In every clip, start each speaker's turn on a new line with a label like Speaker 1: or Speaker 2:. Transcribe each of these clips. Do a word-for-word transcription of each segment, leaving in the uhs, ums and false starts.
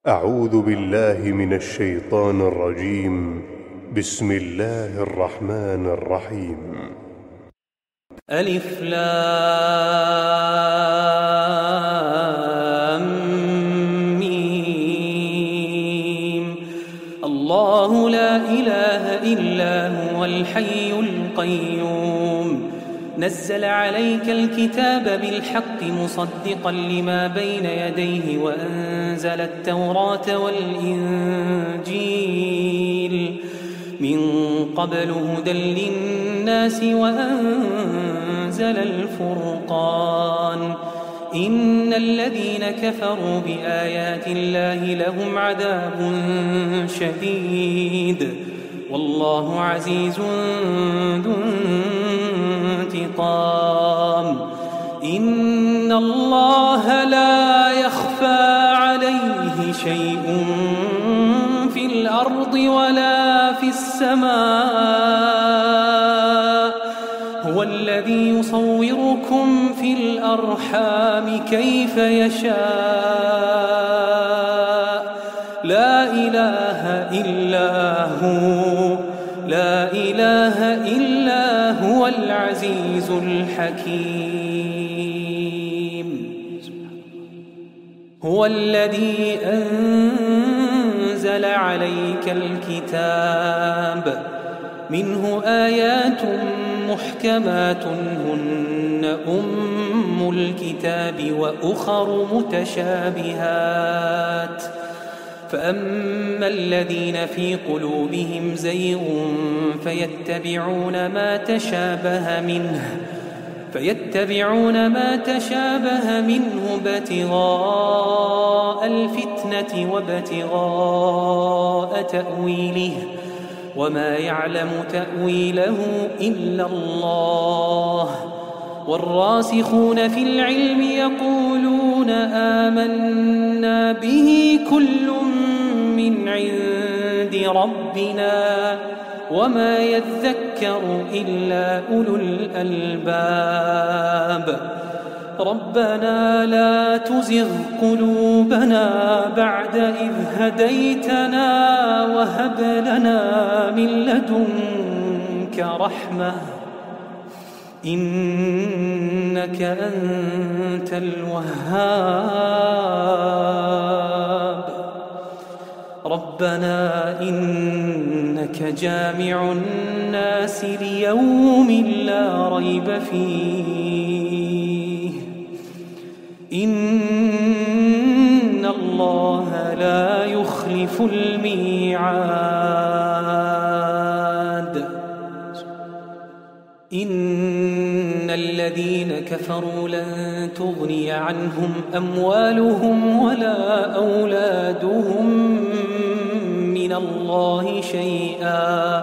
Speaker 1: أعوذ بالله من الشيطان الرجيم. بسم الله الرحمن الرحيم.
Speaker 2: ألف لام ميم. الله لا إله إلا هو الحي القيوم، نزل عليك الكتاب بالحق مصدقا لما بين يديه وأنزل التوراة والإنجيل من قبل هدى للناس وأنزل الفرقان. إن الذين كفروا بآيات الله لهم عذاب شديد والله عزيز ذو انتقام. إن الله لا يخفى عليه شيء في الأرض ولا في السماء، هو الذي يصوركم في الأرحام كيف يشاء. لا إله إلا هو لا إله إلا هو العزيز الحكيم. هو الذي أنزل عليك الكتاب منه آيات محكمات هن أم الكتاب وأخر متشابهات، فأما الذين في قلوبهم زيغ فيتبعون ما تشابه منه فيتبعون ما تشابه منه ابتغاء الفتنة وابتغاء تأويله وما يعلم تأويله إلا الله. والراسخون في العلم يقولون آمنا به كل من عند ربنا وما يذكر إلا أولو الألباب. ربنا لا تزغ قلوبنا بعد إذ هديتنا وهب لنا من لدنك رحمة إنك أنت الوهاب. ربنا إنك جامع الناس ليوم لا ريب فيه إن الله لا يخلف الميعاد. إن الذين كفروا لن تغني عنهم أموالهم ولا أولادهم من الله شيئا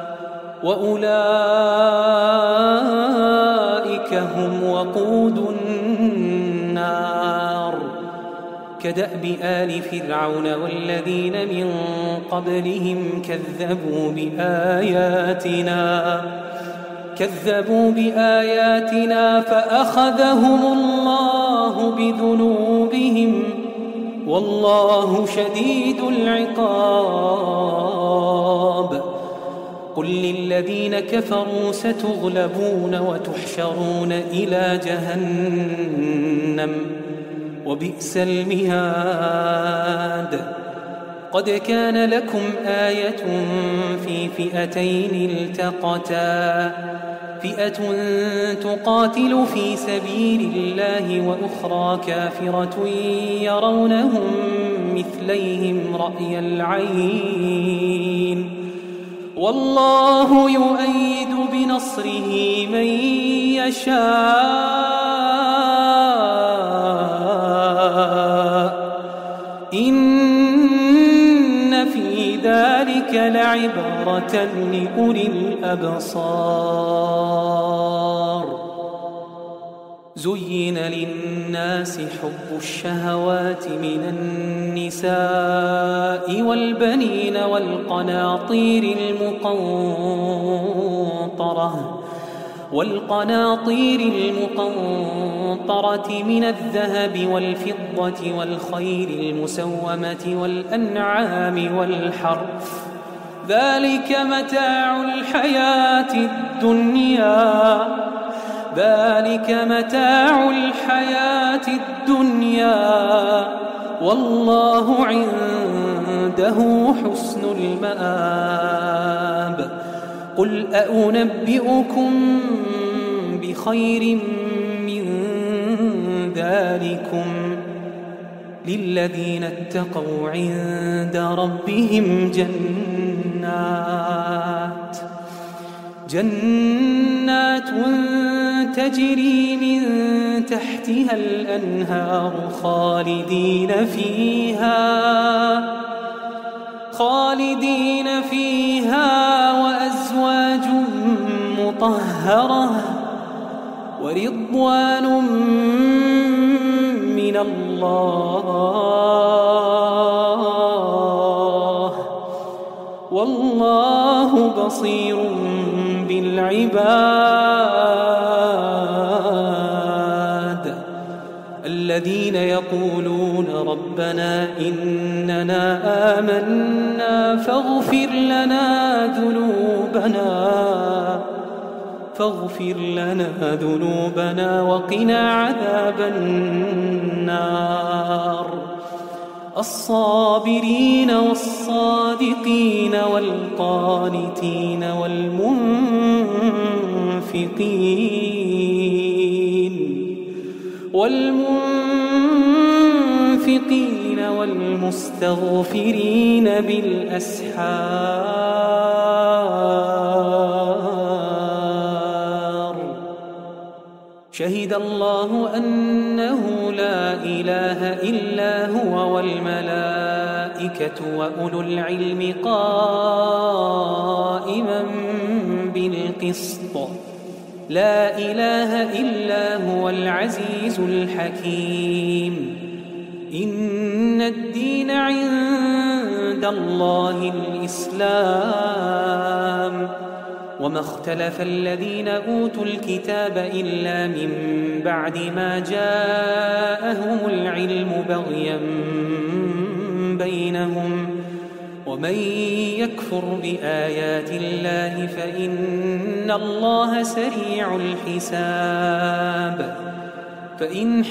Speaker 2: وأولئك هم وقود النار. كدأب آل فرعون والذين من قبلهم كذبوا بآياتنا كذبوا بآياتنا فأخذهم الله بذنوبهم والله شديد العقاب. قل للذين كفروا ستغلبون وتحشرون إلى جهنم وبئس المهاد. قد كان لكم آية في فئتين التقتا، فئة تقاتل في سبيل الله وأخرى كافرة يرونهم مثليهم رأي العين والله يؤيد بنصره من يشاء. إن في ذلك لعبرة لأولي الأبصار. زين للناس حب الشهوات من النساء والبنين والقناطير المقنطرة والقناطير المقنطرة من الذهب والفضة والخيل المسومة والأنعام والحرث ذلك متاع الحياة الدنيا ذلك متاع الحياة الدنيا والله عنده حسن المآب. قل أنبئكم بخير من ذلكم للذين اتقوا عند ربهم جنات جنات تجري من تحتها الأنهار خالدين فيها خالدين فيها وأزواج مطهرة ورضوان من الله والله بصير بالعباد. الذين يقولون ربنا إننا آمنا فاغفر لنا ذنوبنا فاغفر لنا ذنوبنا وقنا عذاب النار. الصابرين والصادقين والقانتين والمنفقين والمنفقين والمستغفرين بالأسحار. شهد الله أنه لا إله إلا هو والملائكة وأولو العلم قائما بالقسط لا إله إلا هو العزيز الحكيم. إن الدين عند الله الإسلام وما اختلف الذين أوتوا الكتاب إلا من بعد ما جاءهم العلم بغيا بينهم ومن يكفر بآيات الله فإن الله سريع الحساب. فإن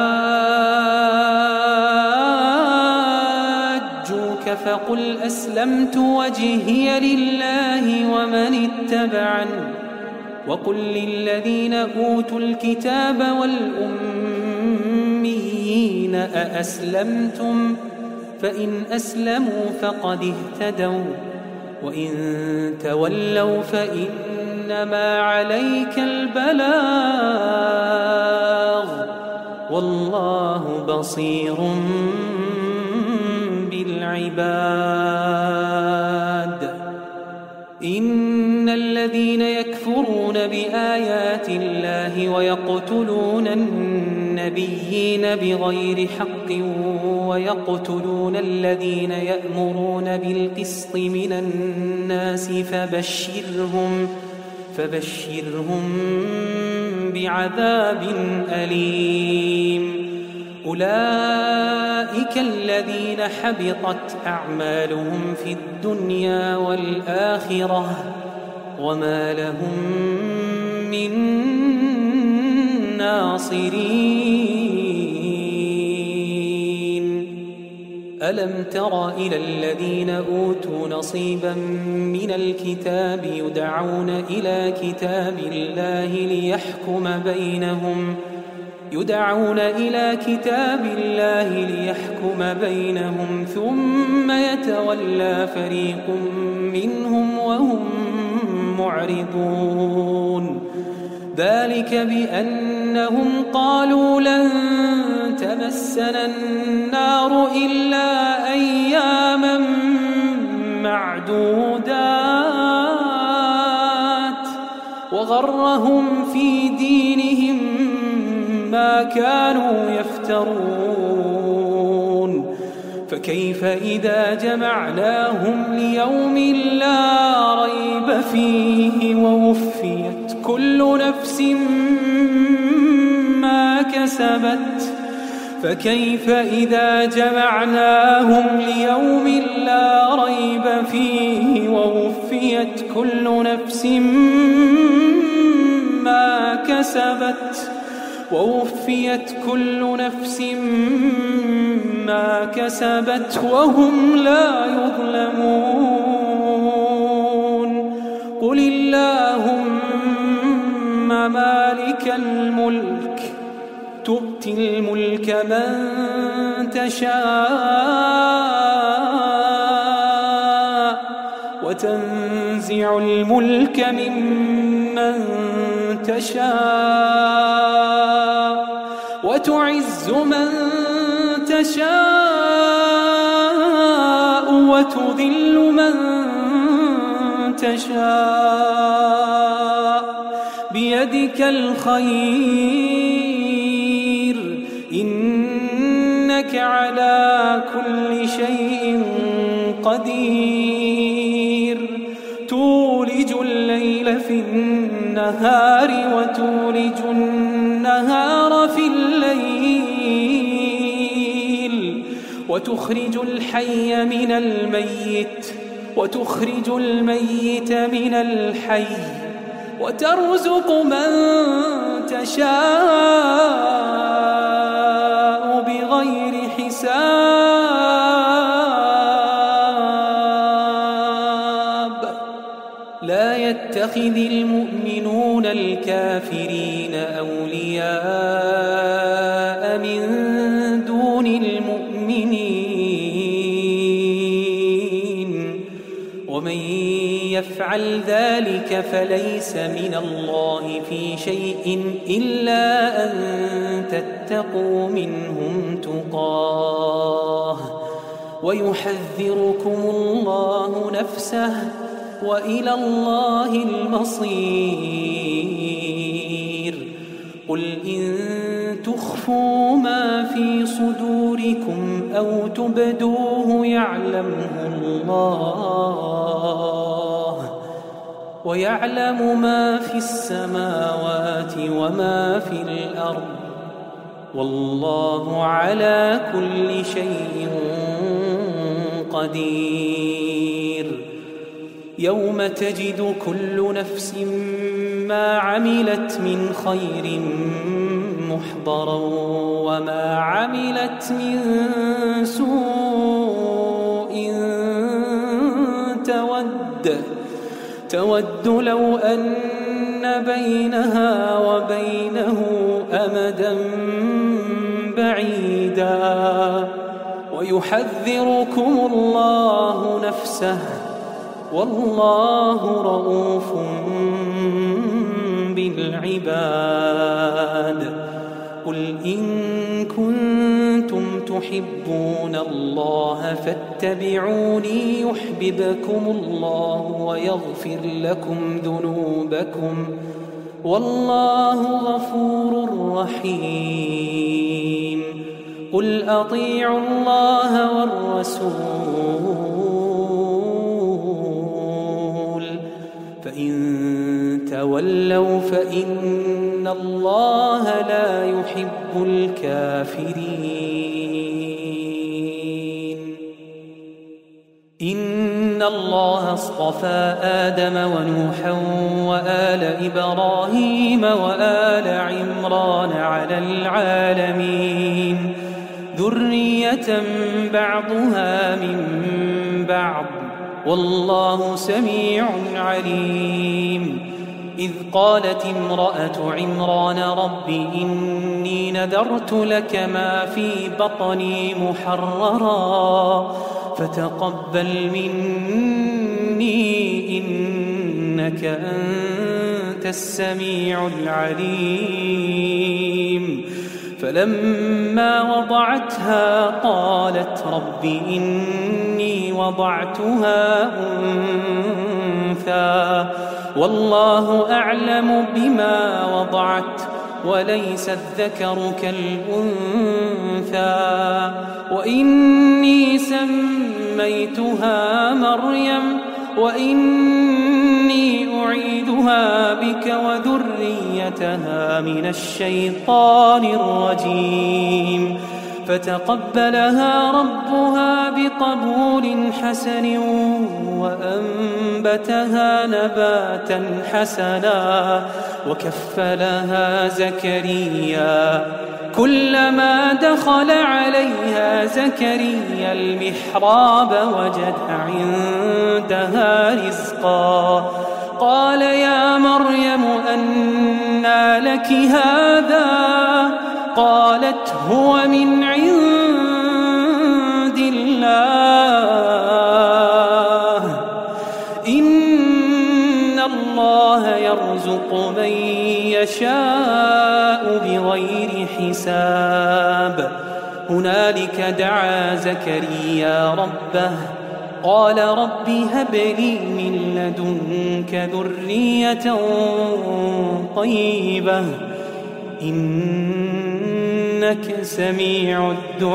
Speaker 2: حاجوك فقل أسلمت وجهي لله ومن اتبعني وقل للذين أوتوا الكتاب والأميين أأسلمتم فإن أسلموا فقد اهتدوا وإن تولوا فإنما عليك البلاغ والله بصير بالعباد. إن الذين يكفرون بآيات الله ويقتلون النبيين بغير حق ويقتلون الذين يأمرون بالقسط من الناس فبشرهم فبشرهم بعذاب أليم. أولئك الذين حبطت أعمالهم في الدنيا والآخرة وما لهم من ناصرين. ألم تر إلى الذين أوتوا نصيبا من الكتاب يدعون إلى كتاب الله ليحكم بينهم يدعون إلى كتاب الله ليحكم بينهم ثم يتولى فريق منهم وهم معرضون. ذلك بأنهم قالوا لن تمسنا النار إلا أياما معدودات وغرهم في دينهم ما كانوا يفترون. فكيف إذا جمعناهم ليوم لا ريب فيه ووفيت كل نفس ما كسبت فكيف إذا جمعناهم ليوم لا ريب فيه ووفيت كل نفس ما كسبت ووفيت كل نفس ما كسبت وهم لا يظلمون. قل اللهم مالك الملك تؤتي الملك من تشاء وتنزع الملك ممن تشاء وتعز من تشاء وتذل من تشاء بيدك الخير إنك على كل شيء قدير. تولج الليل في النهار وتولج النهار في الليل وتخرج الحي من الميت وتخرج الميت من الحي وترزق من تشاء بغير حساب. لا يتخذ المؤمنون الكافرين أولياء من دون المؤمنين ومن يفعل ذلك فليس من الله في شيء إلا أن تتقوا منهم تقاه ويحذركم الله نفسه وإلى الله المصير. قل إن تخفوا ما في صدوركم أو تبدوه يعلمه الله ويعلم ما في السماوات وما في الأرض والله على كل شيء قدير. يوم تجد كل نفس ما عملت من خير محضرا وما عملت من سوء تود تود لو أن بينها وبينه أمدا بعيدا ويحذركم الله نفسه والله رؤوف بالعباد. قل إن كنتم تحبون الله فاتبعوني يحببكم الله ويغفر لكم ذنوبكم والله غفور رحيم. قل أطيعوا الله والرسول فإن تولوا فإن الله لا يحب الكافرين. إن الله اصطفى آدم ونوحا وآل إبراهيم وآل عمران على العالمين ذرية بعضها من بعض والله سميع عليم. إذ قالت امرأة عمران رب إني نذرت لك ما في بطني محررا فتقبل مني إنك أنت السميع العليم. فلما وضعتها قالت رب إني وضعتها أنثى والله أعلم بما وضعت وليس الذكر كالأنثى وإني سميتها مريم وإني أعيذها بك وذريتها من الشيطان الرجيم فتقبلها ربها بقبول حسن وأنبتها نباتا حسنا وكفلها زكريا كلما دخل عليها زكريا المحراب وجد عندها رزقا قال يا مريم أنى لك هذا قالت هو من عند الله إن الله يرزق من يشاء بغير حساب هنالك دعا زكريا ربه قال رب هب لي من لدنك ذرية طيبة إنك سميع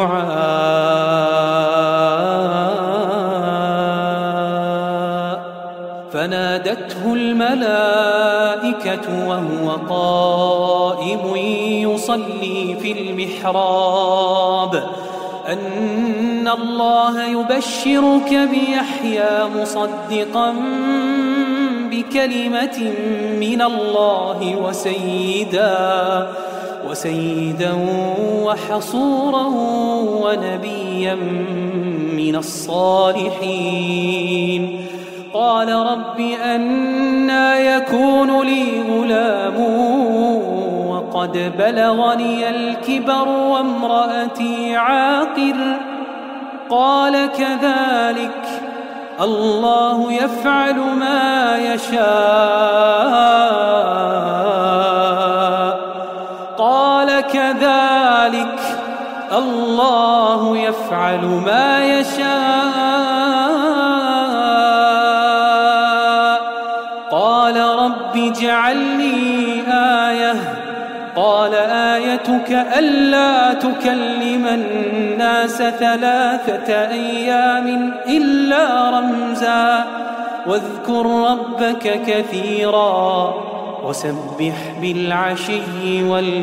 Speaker 2: الدعاء فنادته الملائكة وهو قائم يصلي في المحراب أن الله يبشرك بيحيى مصدقا بكلمة من الله وسيدا وسيدا وحصورا ونبيا من الصالحين قال رب أنى يكون لي غلام وقد بلغني الكبر وامرأتي عاقر قال كذلك الله يفعل ما يشاء قال كذلك الله يفعل ما يشاء قال رب اجعل لي آية قال آيتك ألا تكلم الناس ثلاثة أيام إلا رمزا واذكر ربك كثيرا وسبح بالعشي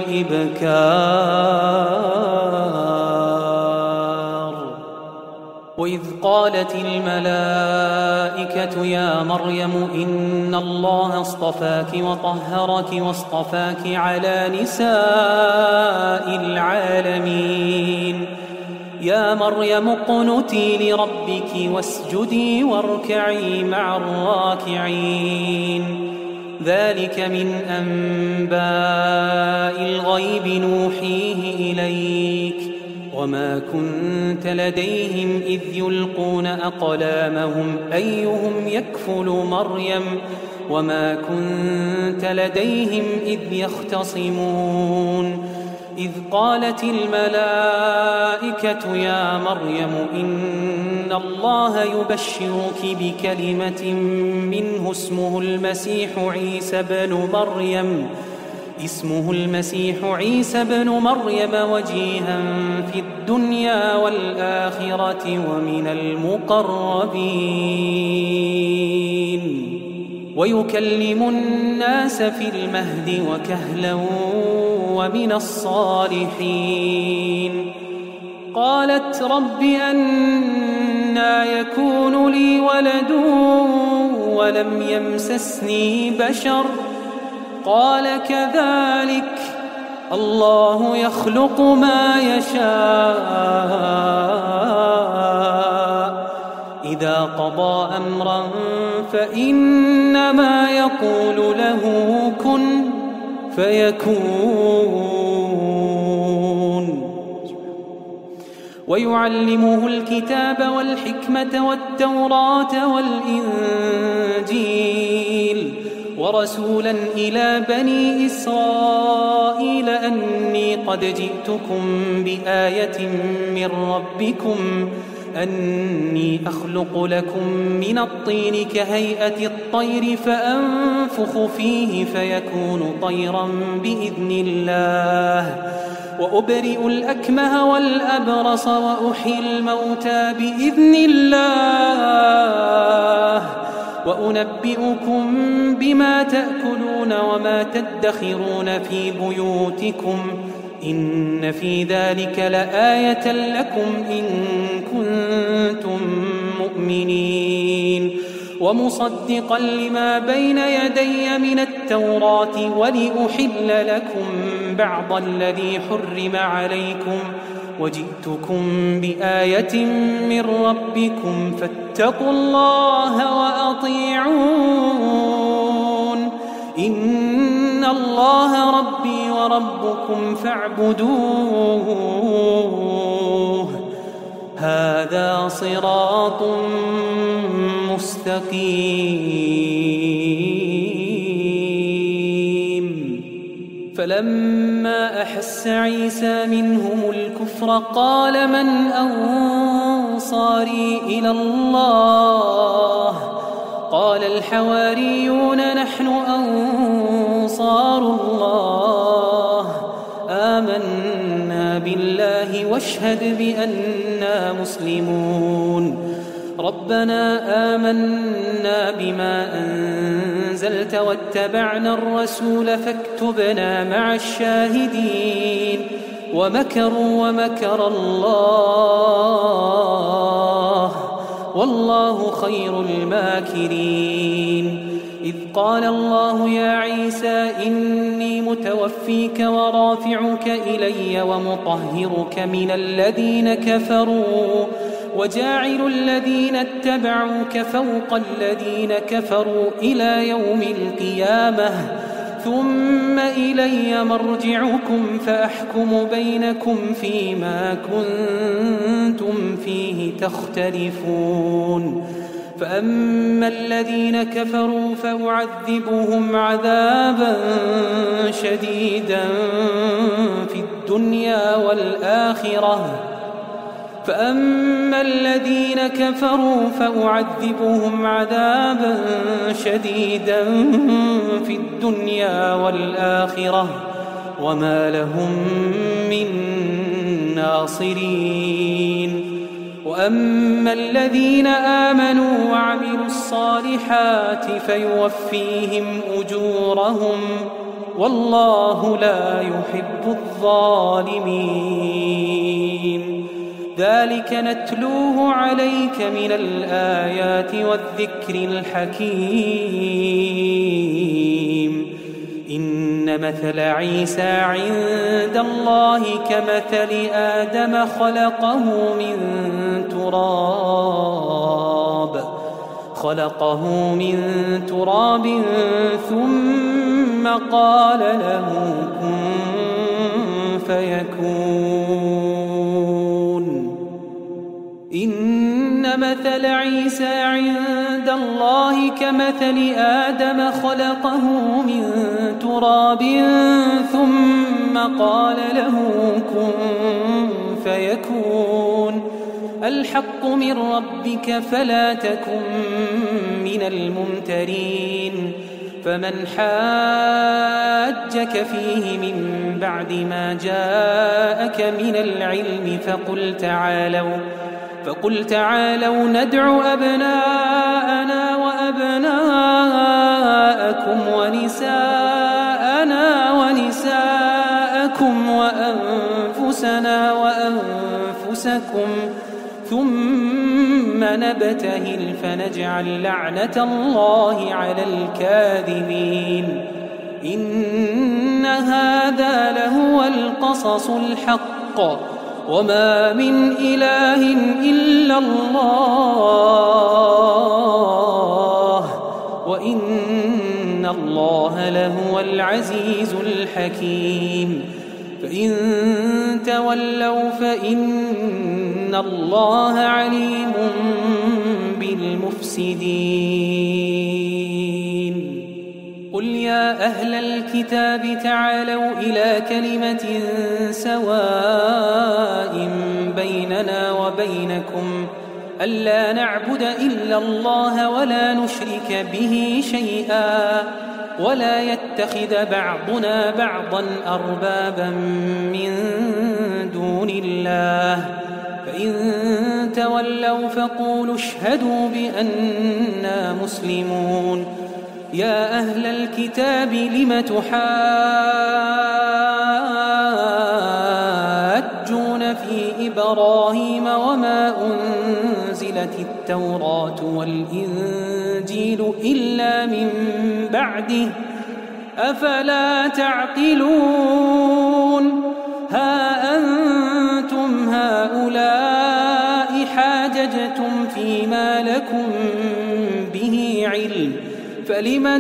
Speaker 2: والإبكار وإذ قالت الملائكة يا مريم إن الله اصطفاك وطهرك واصطفاك على نساء العالمين يا مريم اقنتي لربك واسجدي واركعي مع الراكعين ذلك من أنباء الغيب نوحيه إليك وما كنت لديهم إذ يلقون أقلامهم أيهم يكفل مريم وما كنت لديهم إذ يختصمون إذ قالت الملائكة يا مريم إن الله يبشرك بكلمة منه اسمه المسيح عيسى بن مريم اسمه المسيح عيسى بن مريم وجيها في الدنيا والآخرة ومن المقربين ويكلم الناس في المهد وكهلا ومن الصالحين قالت رب أنى يكون لي ولد ولم يمسسني بشر قال كذلك الله يخلق ما يشاء إذا قضى أمرا فإنما يقول له كن فيكون ويعلمه الكتاب والحكمة والتوراة والإنجيل ورسولا إلى بني إسرائيل أني قد جئتكم بآية من ربكم أني أخلق لكم من الطين كهيئة الطير فأنفخ فيه فيكون طيرا بإذن الله وأبرئ الأكمه والأبرص وأحيي الموتى بإذن الله وأنبئكم بما تأكلون وما تدخرون في بيوتكم إن في ذلك لآية لكم إن كنتم مؤمنين ومصدقا لما بين يدي من التوراة ولأحل لكم بعض الذي حرم عليكم وجئتكم بآية من ربكم فاتقوا الله وأطيعون إن الله ربي وربكم فاعبدوه هذا صراط مستقيم. فلما أحس عيسى منهم الكفر قال من أنصاري إلى الله قال الحواريون نحن أنصار الله آمنا بالله واشهد بأننا مسلمون ربنا آمنا بما أنزلت واتبعنا الرسول فاكتبنا مع الشاهدين ومكروا ومكر الله والله خير الماكرين. إذ قال الله يا عيسى إني متوفيك ورافعك إلي ومطهرك من الذين كفروا وجاعل الذين اتبعوك فوق الذين كفروا إلى يوم القيامة ثم إلي مرجعكم فأحكم بينكم فيما كنتم فيه تختلفون. فأما الذين كفروا فأعذبهم عذابا شديدا في الدنيا والآخرة فأما الذين كفروا فأعذبهم عذابا شديدا في الدنيا والآخرة وما لهم من ناصرين. وأما الذين آمنوا وعملوا الصالحات فيوفيهم أجورهم والله لا يحب الظالمين. ذلك نتلوه عليك من الآيات والذكر الحكيم. إن مثل عيسى عند الله كمثل آدم خلقه من تراب خلقه من تراب ثم قال له كن فيكون. إن مثل عيسى عند الله كمثل آدم خلقه من تراب ثم قال له كن فيكون. الحق من ربك فلا تكن من الممترين. فمن حاجك فيه من بعد ما جاءك من العلم فقل تعالوا فقل تعالوا ندع أبناءنا وأبناءكم ونساءنا ونساءكم وأنفسنا وأنفسكم ثم نبتهل فنجعل لعنة الله على الكاذبين. إن هذا لهو القصص الحق وما من إله إلا الله وإن الله لهو العزيز الحكيم. فإن تولوا فإن الله عليم بالمفسدين. قل يا أهل الكتاب تعالوا إلى كلمة سواء بيننا وبينكم ألا نعبد إلا الله ولا نشرك به شيئا ولا يتخذ بعضنا بعضا أربابا من دون الله. فإن تولوا فقولوا اشهدوا بأننا مسلمون يا أهل الكتاب لم تحاجون في إبراهيم وما أنزلت التوراة والإنجيل إلا من بعده أفلا تعقلون ها أنتم هؤلاء حاججتم فيما لكم به علم فلم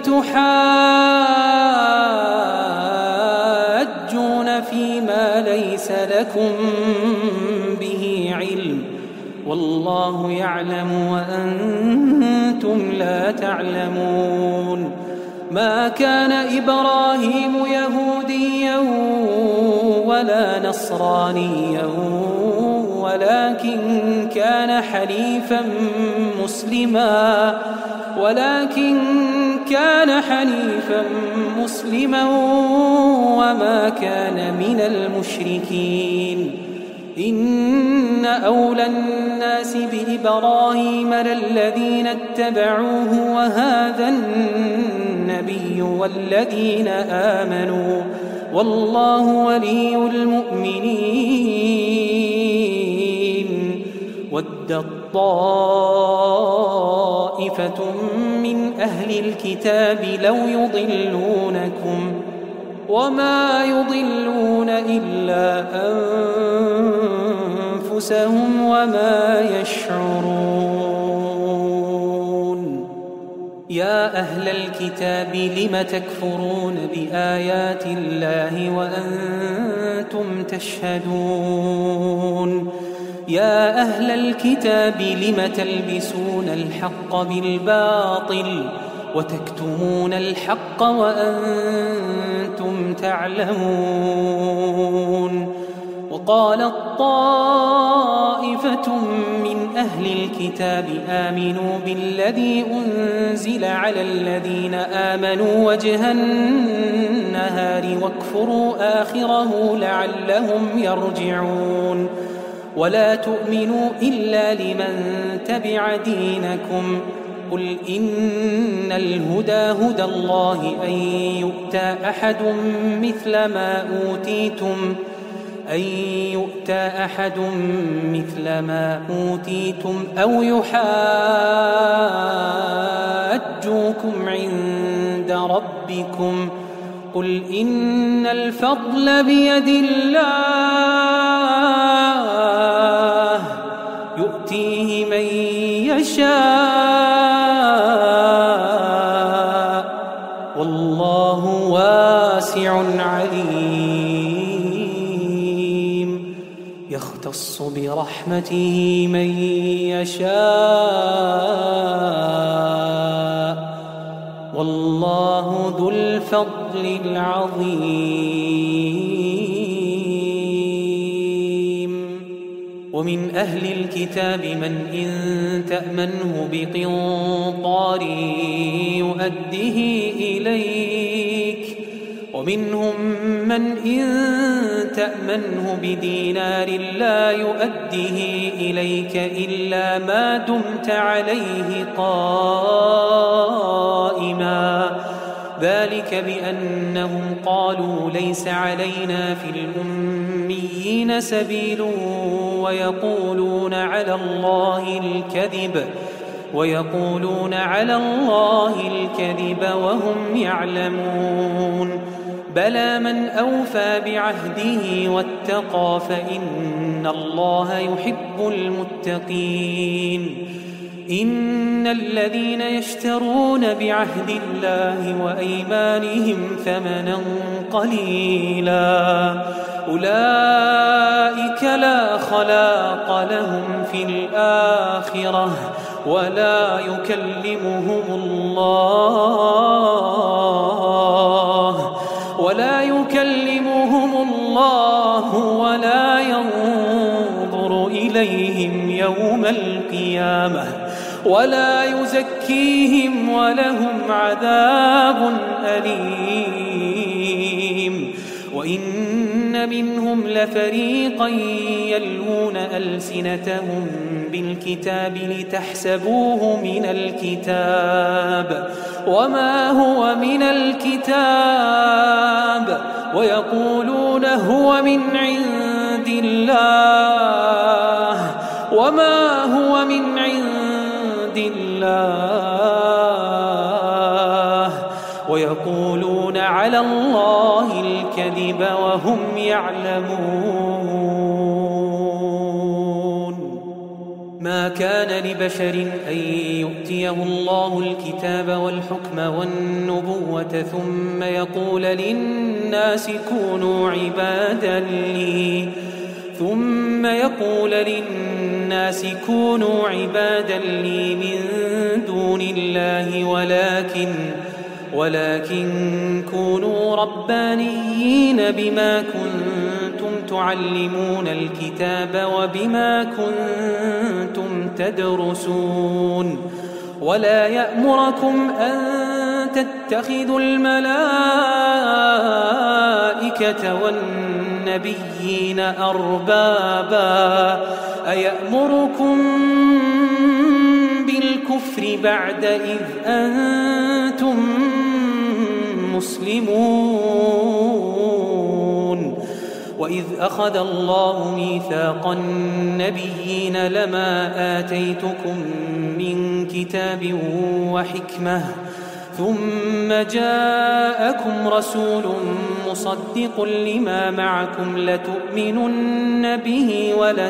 Speaker 2: تحاجون فيما ليس لكم به علم والله يعلم وأنتم لا تعلمون ما كان إبراهيم يهوديا ولا نصرانيا ولكن كان حنيفا مسلما ولكن كان حنيفا مسلما وما كان من المشركين إن أولى الناس بإبراهيم للذين اتبعوه وهذا النبي والذين آمنوا والله ولي المؤمنين ودت طائفة من أهل الكتاب لو يضلونكم وما يضلون إلا أنفسهم وما يشعرون يا أهل الكتاب لم تكفرون بآيات الله وأنتم تشهدون يا أهل الكتاب لم تلبسون الحق بالباطل وتكتمون الحق وأنتم تعلمون وقالت طائفة من أهل الكتاب آمنوا بالذي أنزل على الذين آمنوا وجه النهار واكفروا آخره لعلهم يرجعون ولا تؤمنوا إلا لمن تبع دينكم قل إن الهدى هدى الله أن يؤتى أحد مثل ما أوتيتم أن يؤتى أحد مثل ما أوتيتم أو يحاجوكم عند ربكم قل إن الفضل بيد الله يؤتيه من يشاء والله واسع عليم يختص برحمته من يشاء والله ذو الفضل العظيم ومن أهل الكتاب من إن تأمنه بقنطار يؤده إليك ومنهم من إن تأمنه بدينار لا يؤده إليك إلا ما دمت عليه قائما ذلك بأنهم قالوا ليس علينا في الأميين سبيل ويقولون على الله الكذب ويقولون على الله الكذب وهم يعلمون بلى من أوفى بعهده واتقى فإن الله يحب المتقين إن الذين يشترون بعهد الله وأيمانهم ثمنا قليلا أولئك لا خلاق لهم في الآخرة ولا يكلمهم الله ولا يكلمهم الله ولا ينظر إليهم يوم القيامة ولا يزكيهم ولهم عذاب أليم وإن منهم لفريقا يلوون ألسنتهم بالكتاب لتحسبوه من الكتاب وما هو من الكتاب ويقولون هو من عند الله وما هو من عند الله ويقولون على الله الكذب وهم يعلمون. ما كان لبشر أن يؤتيه الله الكتاب والحكم والنبوة ثم يقول للناس كونوا عبادا لي ثم يقول للناس كونوا عبادا لي من دون الله ولكن ولكن كونوا ربانيين بما كنتم تعلمون الكتاب وبما كنتم تدرسون ولا يأمركم أن تتخذوا الملائكة والنبيين أربابا أيأمركم بالكفر بعد إذ أنتم مسلمون. وإذ أخذ الله ميثاق النبيين لما آتيتكم من كتاب وحكمة ثم جاءكم رسول مصدق لما معكم لتؤمنن به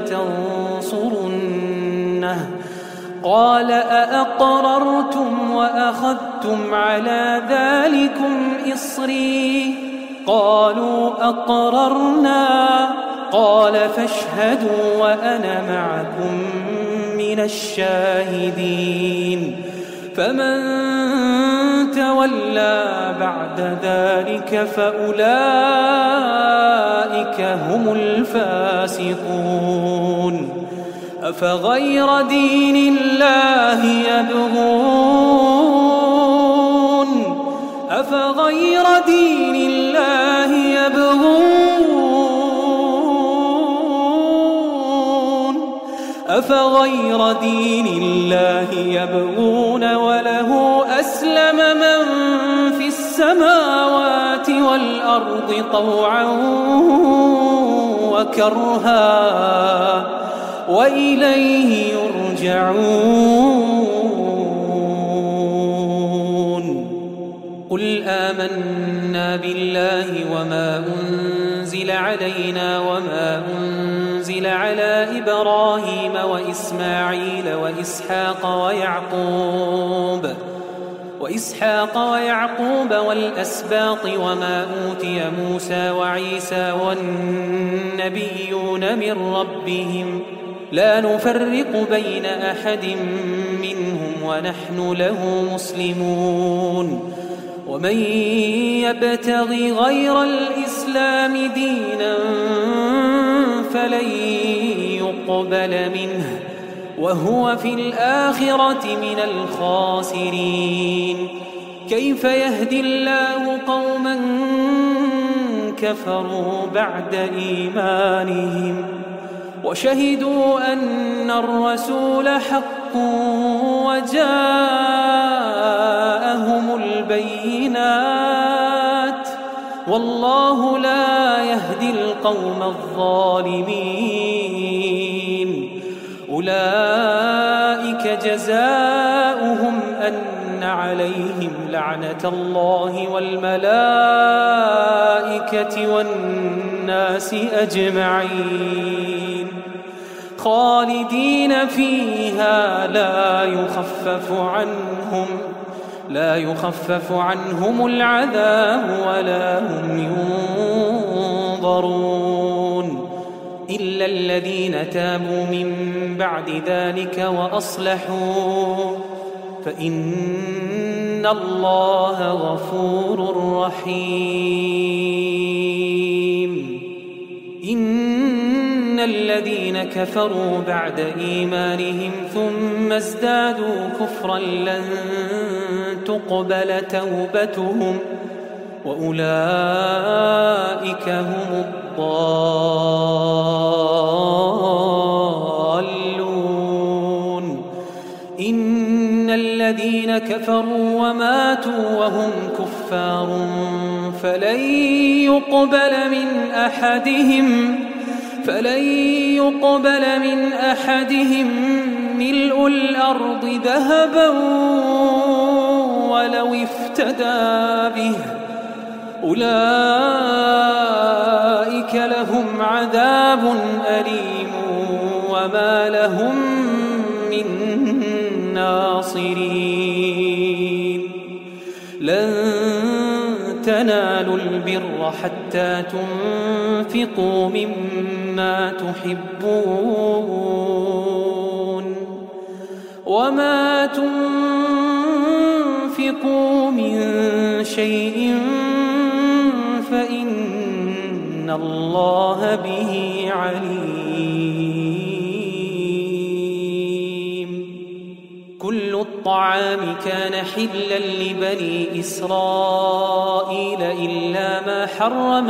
Speaker 2: ولتنصرنه قال أأقررتم وأخذتم على ذلكم إصري قالوا أقررنا قال فاشهدوا وأنا معكم من الشاهدين. فمن تولى بعد ذلك فأولئك هم الفاسقون. أفغير دين الله يبغون أفغير دين الله يبغون أفغير دين الله يبغون وله أسلم من في السماوات والأرض طوعا وكرها وإليه يرجعون. قل آمنا بالله وما أنزل علينا وما أنزل على إبراهيم وإسماعيل وإسحاق ويعقوب وإسحاق ويعقوب والأسباط وما أوتي موسى وعيسى والنبيون من ربهم لا نفرق بين أحد منهم ونحن له مسلمون. ومن يبتغي غير الإسلام دينا فلن يقبل منه وهو في الآخرة من الخاسرين. كيف يهدي الله قوما كفروا بعد إيمانهم وشهدوا أن الرسول حق وجاءهم البينات والله لا يهدي القوم الظالمين. أولئك جزاؤهم أن عليهم لعنة الله والملائكة والناس أجمعين خالدين فيها لا يخفف عنهم لا يخفف عنهم العذاب ولا هم ينظرون إلا الذين تابوا من بعد ذلك وأصلحوا فإن الله غفور رحيم. إن الذين كفروا بعد إيمانهم ثم ازدادوا كفرا لن تقبل توبتهم وأولئك هم الضالون. إن الذين كفروا وماتوا وهم كفار فلن يقبل من أحدهم فلن يقبل من أحدهم ملء الأرض ذهبا ولو افتدى به. أولئك لهم عذاب أليم وما لهم من ناصرين. لن تنالوا البر حتى تنفقوا مما تحبون وما تنفقوا من شيء فإن الله به عليم. كل الطعام كان حلا لبني إسرائيل إلا ما حرم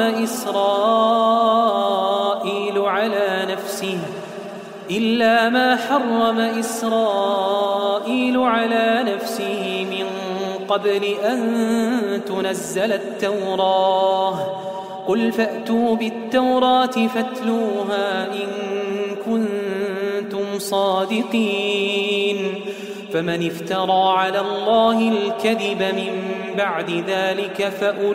Speaker 2: إسرائيل على نفسه إلا ما حرم إسرائيل على نفسه من قبل أن تنزل التوراة. قل فأتوا بالتوراة فاتلوها إن كنتم صادقين. فمن افترى على الله الكذب من بعد ذلك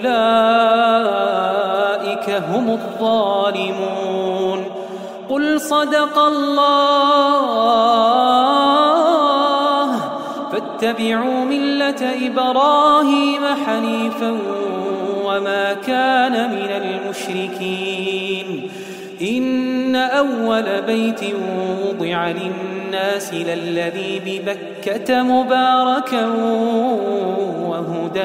Speaker 2: فأولئك هم الظالمون. قل صدق الله فاتبعوا ملة إبراهيم حنيفا وما كان من المشركين. إن أول بيت وضع للناس للذي ببكة مباركا وهدى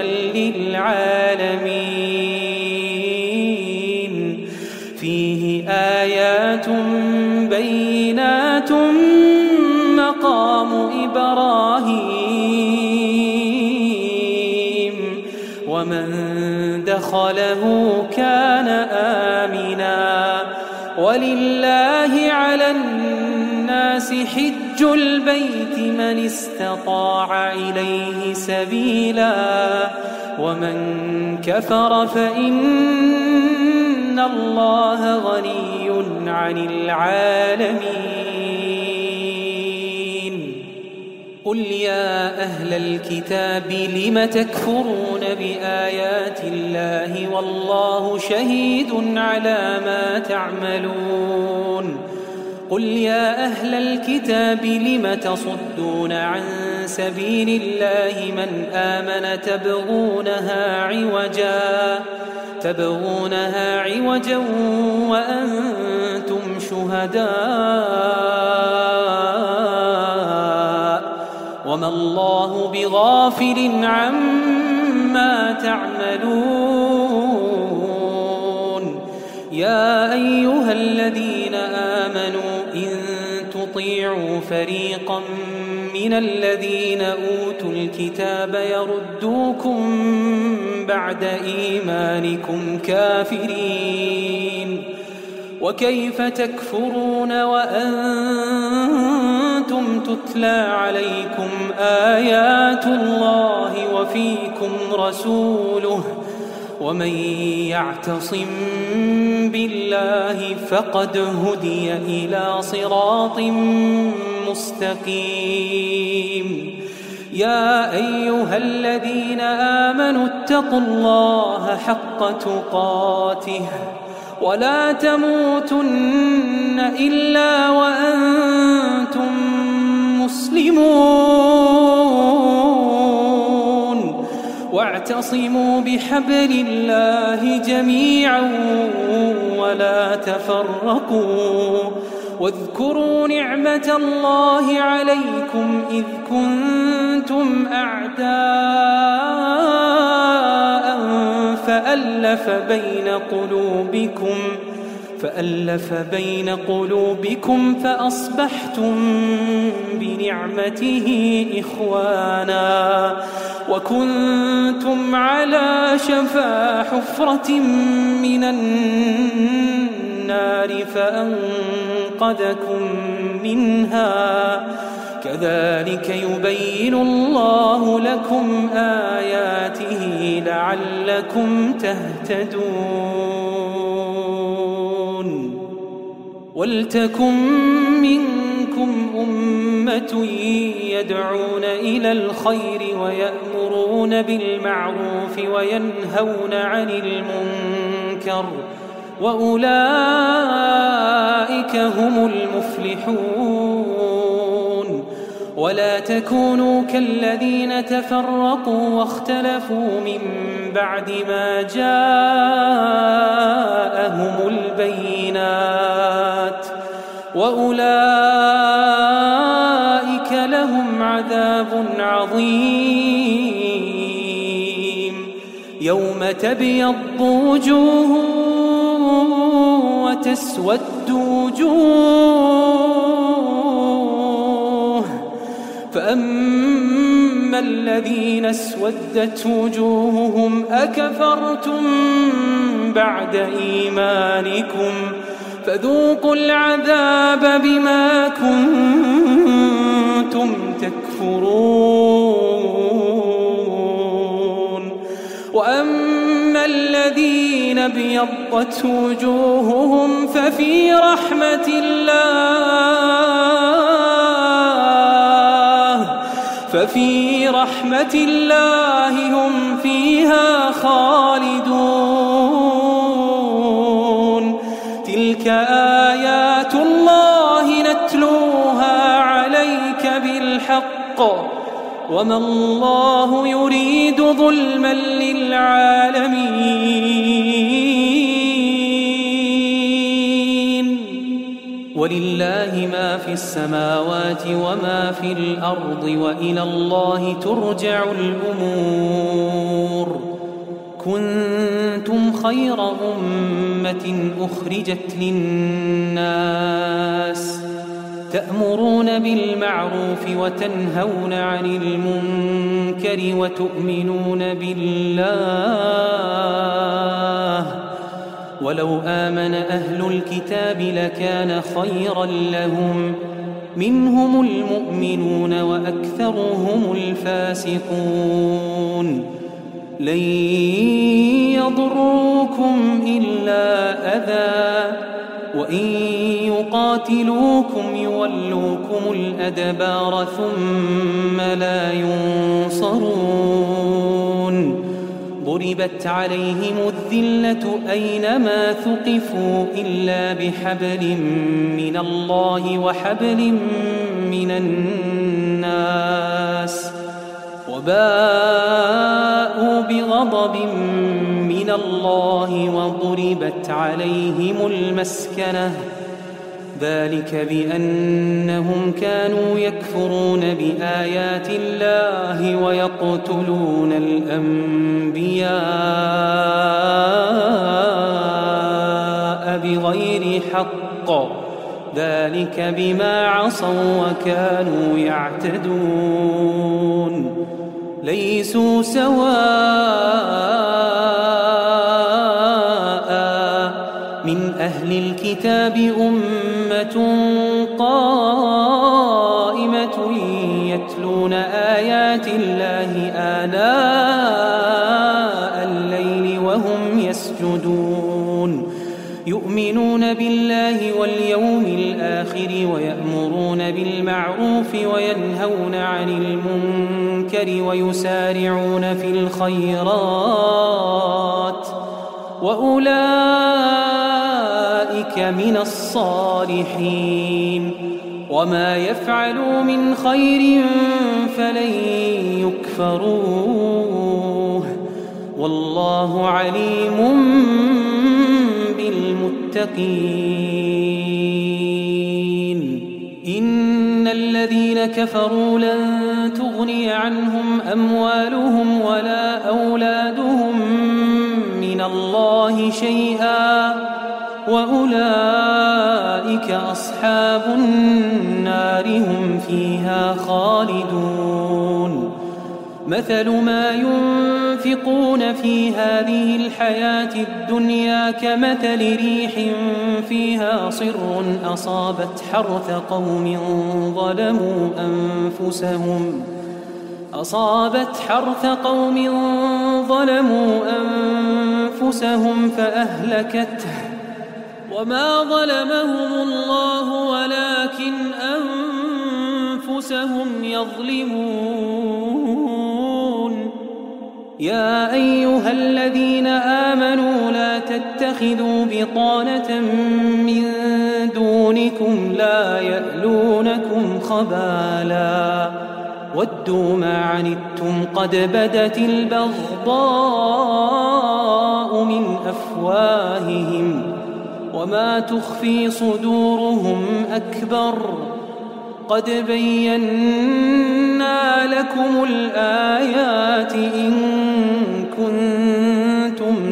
Speaker 2: للعالمين. فيه آيات بينات مقام إبراهيم ومن دخله كان آمنا. ولله على الناس حج البيت من استطاع إليه سبيلا ومن كفر فإن الله غني عن العالمين. قل يا أهل الكتاب لم تكفرون بآيات الله والله شهيد على ما تعملون. قل يا أهل الكتاب لم تصدون عن سبيل الله من آمن تبغونها عوجا تبغونها عوجا وأنتم شهداء وما الله بغافل عما تعملون. يا أيها الذين آمنوا إن تطيعوا فريقا من الذين أوتوا الكتاب يردوكم بعد إيمانكم كافرين. وكيف تكفرون وأنتم تتلى عليكم آيات الله وفيكم رسوله ومن يعتصم بالله فقد هدي إلى صراط مستقيم. يا أيها الذين آمنوا اتقوا الله حق تقاته ولا تموتن إلا وأنتم مسلمون واعتصموا بحبل الله جميعا ولا تفرقوا. واذكروا نعمة الله عليكم إذ كنتم أعداء فألف بين قلوبكم فألف بين قلوبكم فأصبحتم بنعمته إخوانا وكنتم على شفا حفرة من النار فأنقذكم منها كذلك يبين الله لكم آياته لعلكم تهتدون ولتكن منكم أمة يدعون إلى الخير ويأمرون بالمعروف وينهون عن المنكر وأولئك هم المفلحون ولا تكونوا كالذين تفرقوا واختلفوا من بعد ما جاءهم البينات وأولئك لهم عذاب عظيم يوم تبيض وجوه وتسود وجوه فأما الذين اسودت وجوههم أكفرتم بعد إيمانكم فذوقوا العذاب بما كنتم تكفرون وأما الذين ابيضت وجوههم ففي رحمة الله ففي رحمة الله هم فيها خالدون تلك آيات الله نتلوها عليك بالحق وما الله يريد ظلما للعالمين ولله ما في السماوات وما في الأرض وإلى الله ترجع الأمور كنتم خير أمة أخرجت للناس تأمرون بالمعروف وتنهون عن المنكر وتؤمنون بالله ولو آمن أهل الكتاب لكان خيرا لهم منهم المؤمنون وأكثرهم الفاسقون لن يضروكم إلا أذى وإن يقاتلوكم يولوكم الأدبار ثم لا ينصرون ضربت عليهم الذلة أينما ثقفوا إلا بحبل من الله وحبل من الناس وباءوا بغضب من الله وضربت عليهم المسكنة ذلك بأنهم كانوا يكفرون بآيات الله ويقتلون الأنبياء بغير حق ذلك بما عصوا وكانوا يعتدون ليسوا سواء من أهل الكتاب أمة قائمة يتلون آيات الله آناء الليل وهم يسجدون يؤمنون بالله واليوم الآخر ويأمرون بالمعروف وينهون عن المنكر ويسارعون في الخيرات وأولئك من الصالحين وما يفعلوا من خير فلن يكفروه والله عليم بالمتقين إن الذين كفروا لن تغني عنهم أموالهم ولا أولادهم من الله شيئا وأولئك أصحاب النار هم فيها خالدون مثل ما ينفقون في هذه الحياة الدنيا كمثل ريح فيها صر أصابت حرث قوم ظلموا أنفسهم أصابت حرث قوم ظلموا أنفسهم فأهلكته وما ظلمهم الله ولكن أنفسهم يظلمون يا أيها الذين آمنوا لا تتخذوا بطانة من دونكم لا يألونكم خبالا ودوا ما عنتم قد بدت البغضاء من أفواههم وما تخفي صدورهم أكبر قد بينا لكم الآيات إن كنتم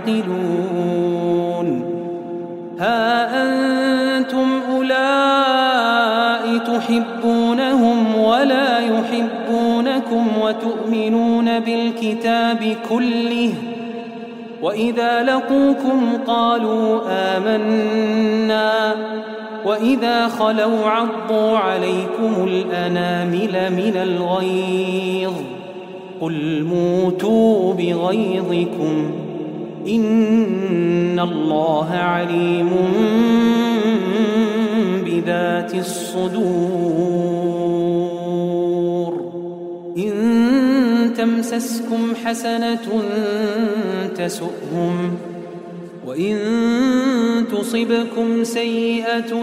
Speaker 2: تعقلون ها أنتم أولئك تحبونهم ولا يحبونكم وتؤمنون بالكتاب كله وإذا لقوكم قالوا آمنا وإذا خلوا عضوا عليكم الأنامل من الغيظ قل موتوا بغيظكم إن الله عليم بذات الصدور إن تمسسكم حسنة تسؤهم وإن تصبكم سيئة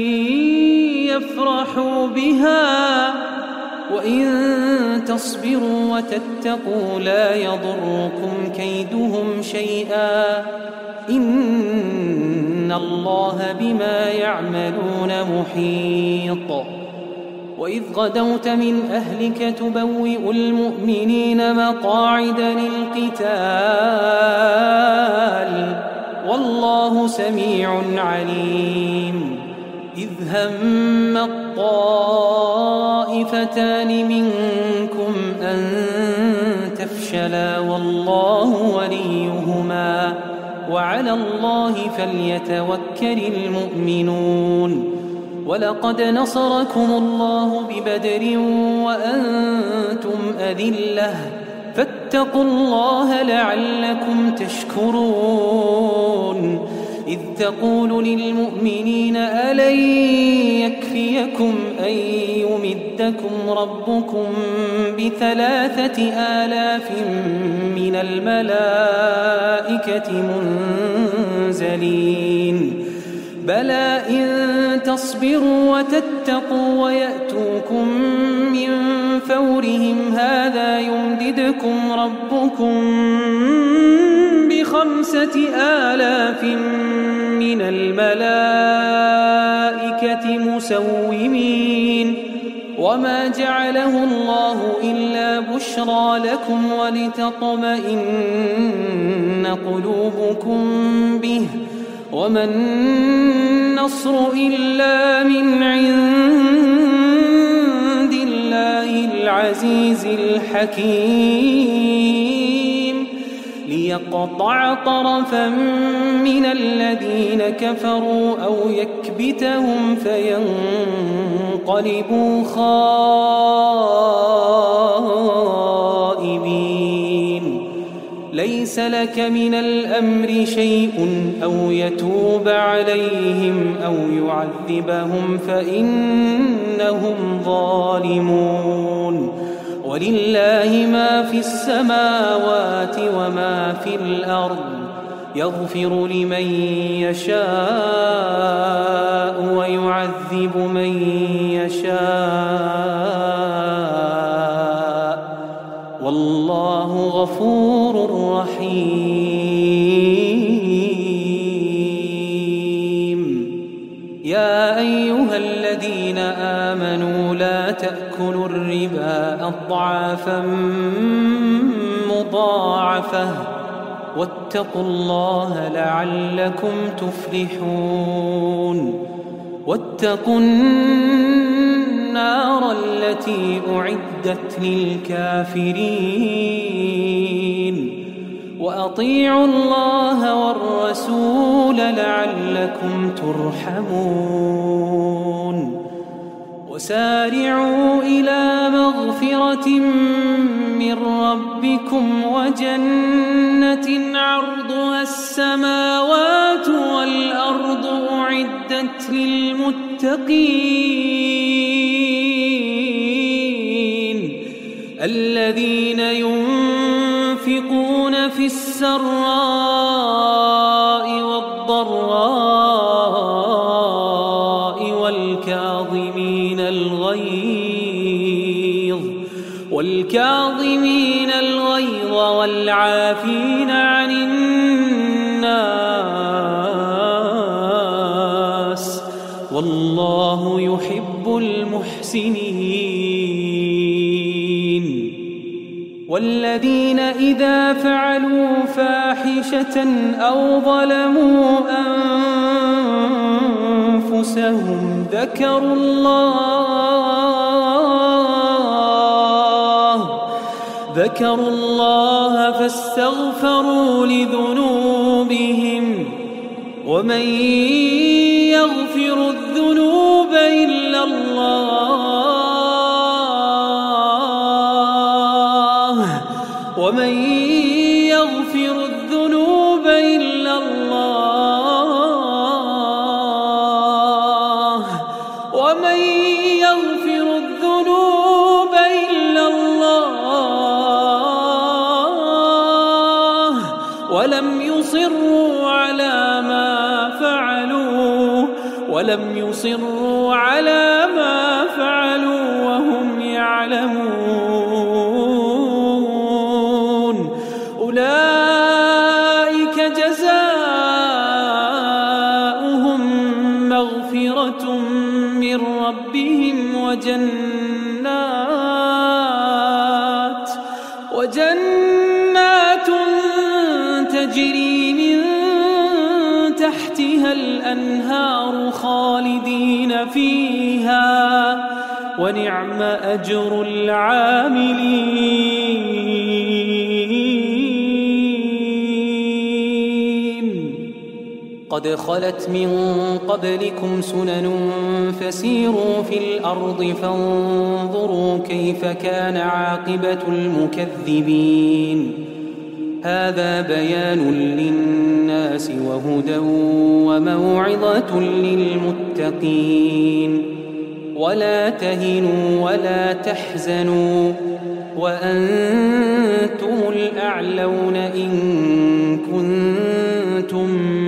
Speaker 2: يفرحوا بها وإن تصبروا وتتقوا لا يضركم كيدهم شيئا إن الله بما يعملون محيط وإذ غدوت من أهلك تبوئ المؤمنين مقاعد للقتال والله سميع عليم إذ هم الطائفتان منكم أن تفشلا والله وليهما وعلى الله فليتوكل المؤمنون ولقد نصركم الله ببدر وأنتم أذلة فاتقوا الله لعلكم تشكرون إذ تقول للمؤمنين ألن يكفيكم أن يمدكم ربكم بثلاثة آلاف من الملائكة منزلين بلى إن تصبروا وتتقوا ويأتوكم من فورهم هذا يمددكم ربكم بخمسة آلاف من الملائكة مسومين وما جعله الله إلا بشرى لكم ولتطمئن قلوبكم به وما النصر إلا من عند الله العزيز الحكيم ليقطع طرفا من الذين كفروا أو يكبتهم فينقلبوا خائبين ليس لك من الأمر شيء أو يتوب عليهم أو يعذبهم فإنهم ظالمون ولله ما في السماوات وما في الأرض يغفر لمن يشاء ويعذب من يشاء والله غفور رحيم يا أيها الذين آمنوا لا تأكلوا الربا أضعافا مضاعفة واتقوا الله لعلكم تفلحون واتقوا النار التي أعدت للكافرين وأطيعوا الله والرسول لعلكم ترحمون وسارعوا إلى مغفرة من ربكم وجنة عرضها السماوات والأرض أعدت للمتقين الذين ينفقون في السراء والضراء والكاظمين الغيظ والكاظمين الغيظ والعافين عن الناس والله يحب المحسنين والذين إذا فعلوا فاحشة أو ظلموا أنفسهم ذكروا الله ذكروا الله فاستغفروا لذنوبهم ومن يغفر الذنوب إلا الله ومن يغفر الذنوب إلا الله ومن يغفر الذنوب إلا الله ولم يصروا على ما فعلوا ولم يصروا على ما فعلوا وهم يعلمون أولئك جزاؤهم مغفرة من ربهم وجنات وجنات تجري من تحتها الأنهار خالدين فيها ونعم أجر العاملين قد خلت من قبلكم سنن فسيروا في الأرض فانظروا كيف كان عاقبة المكذبين هذا بيان للناس وهدى وموعظة للمتقين ولا تهنوا ولا تحزنوا وأنتم الأعلون إن كنتم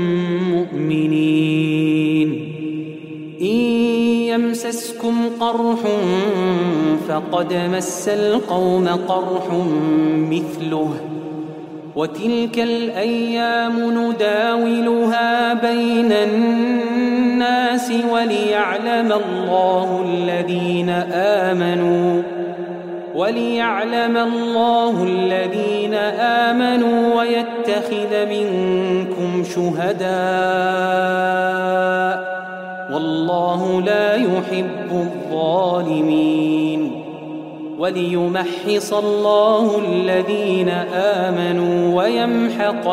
Speaker 2: مؤمنين إن يمسسكم قرح فقد مس القوم قرح مثله وتلك الأيام نداولها بين الناس وليعلم الله الذين آمنوا وليعلم الله الذين آمنوا ويتخذ منكم شهداء والله لا يحب الظالمين وليمحص الله الذين آمنوا ويمحق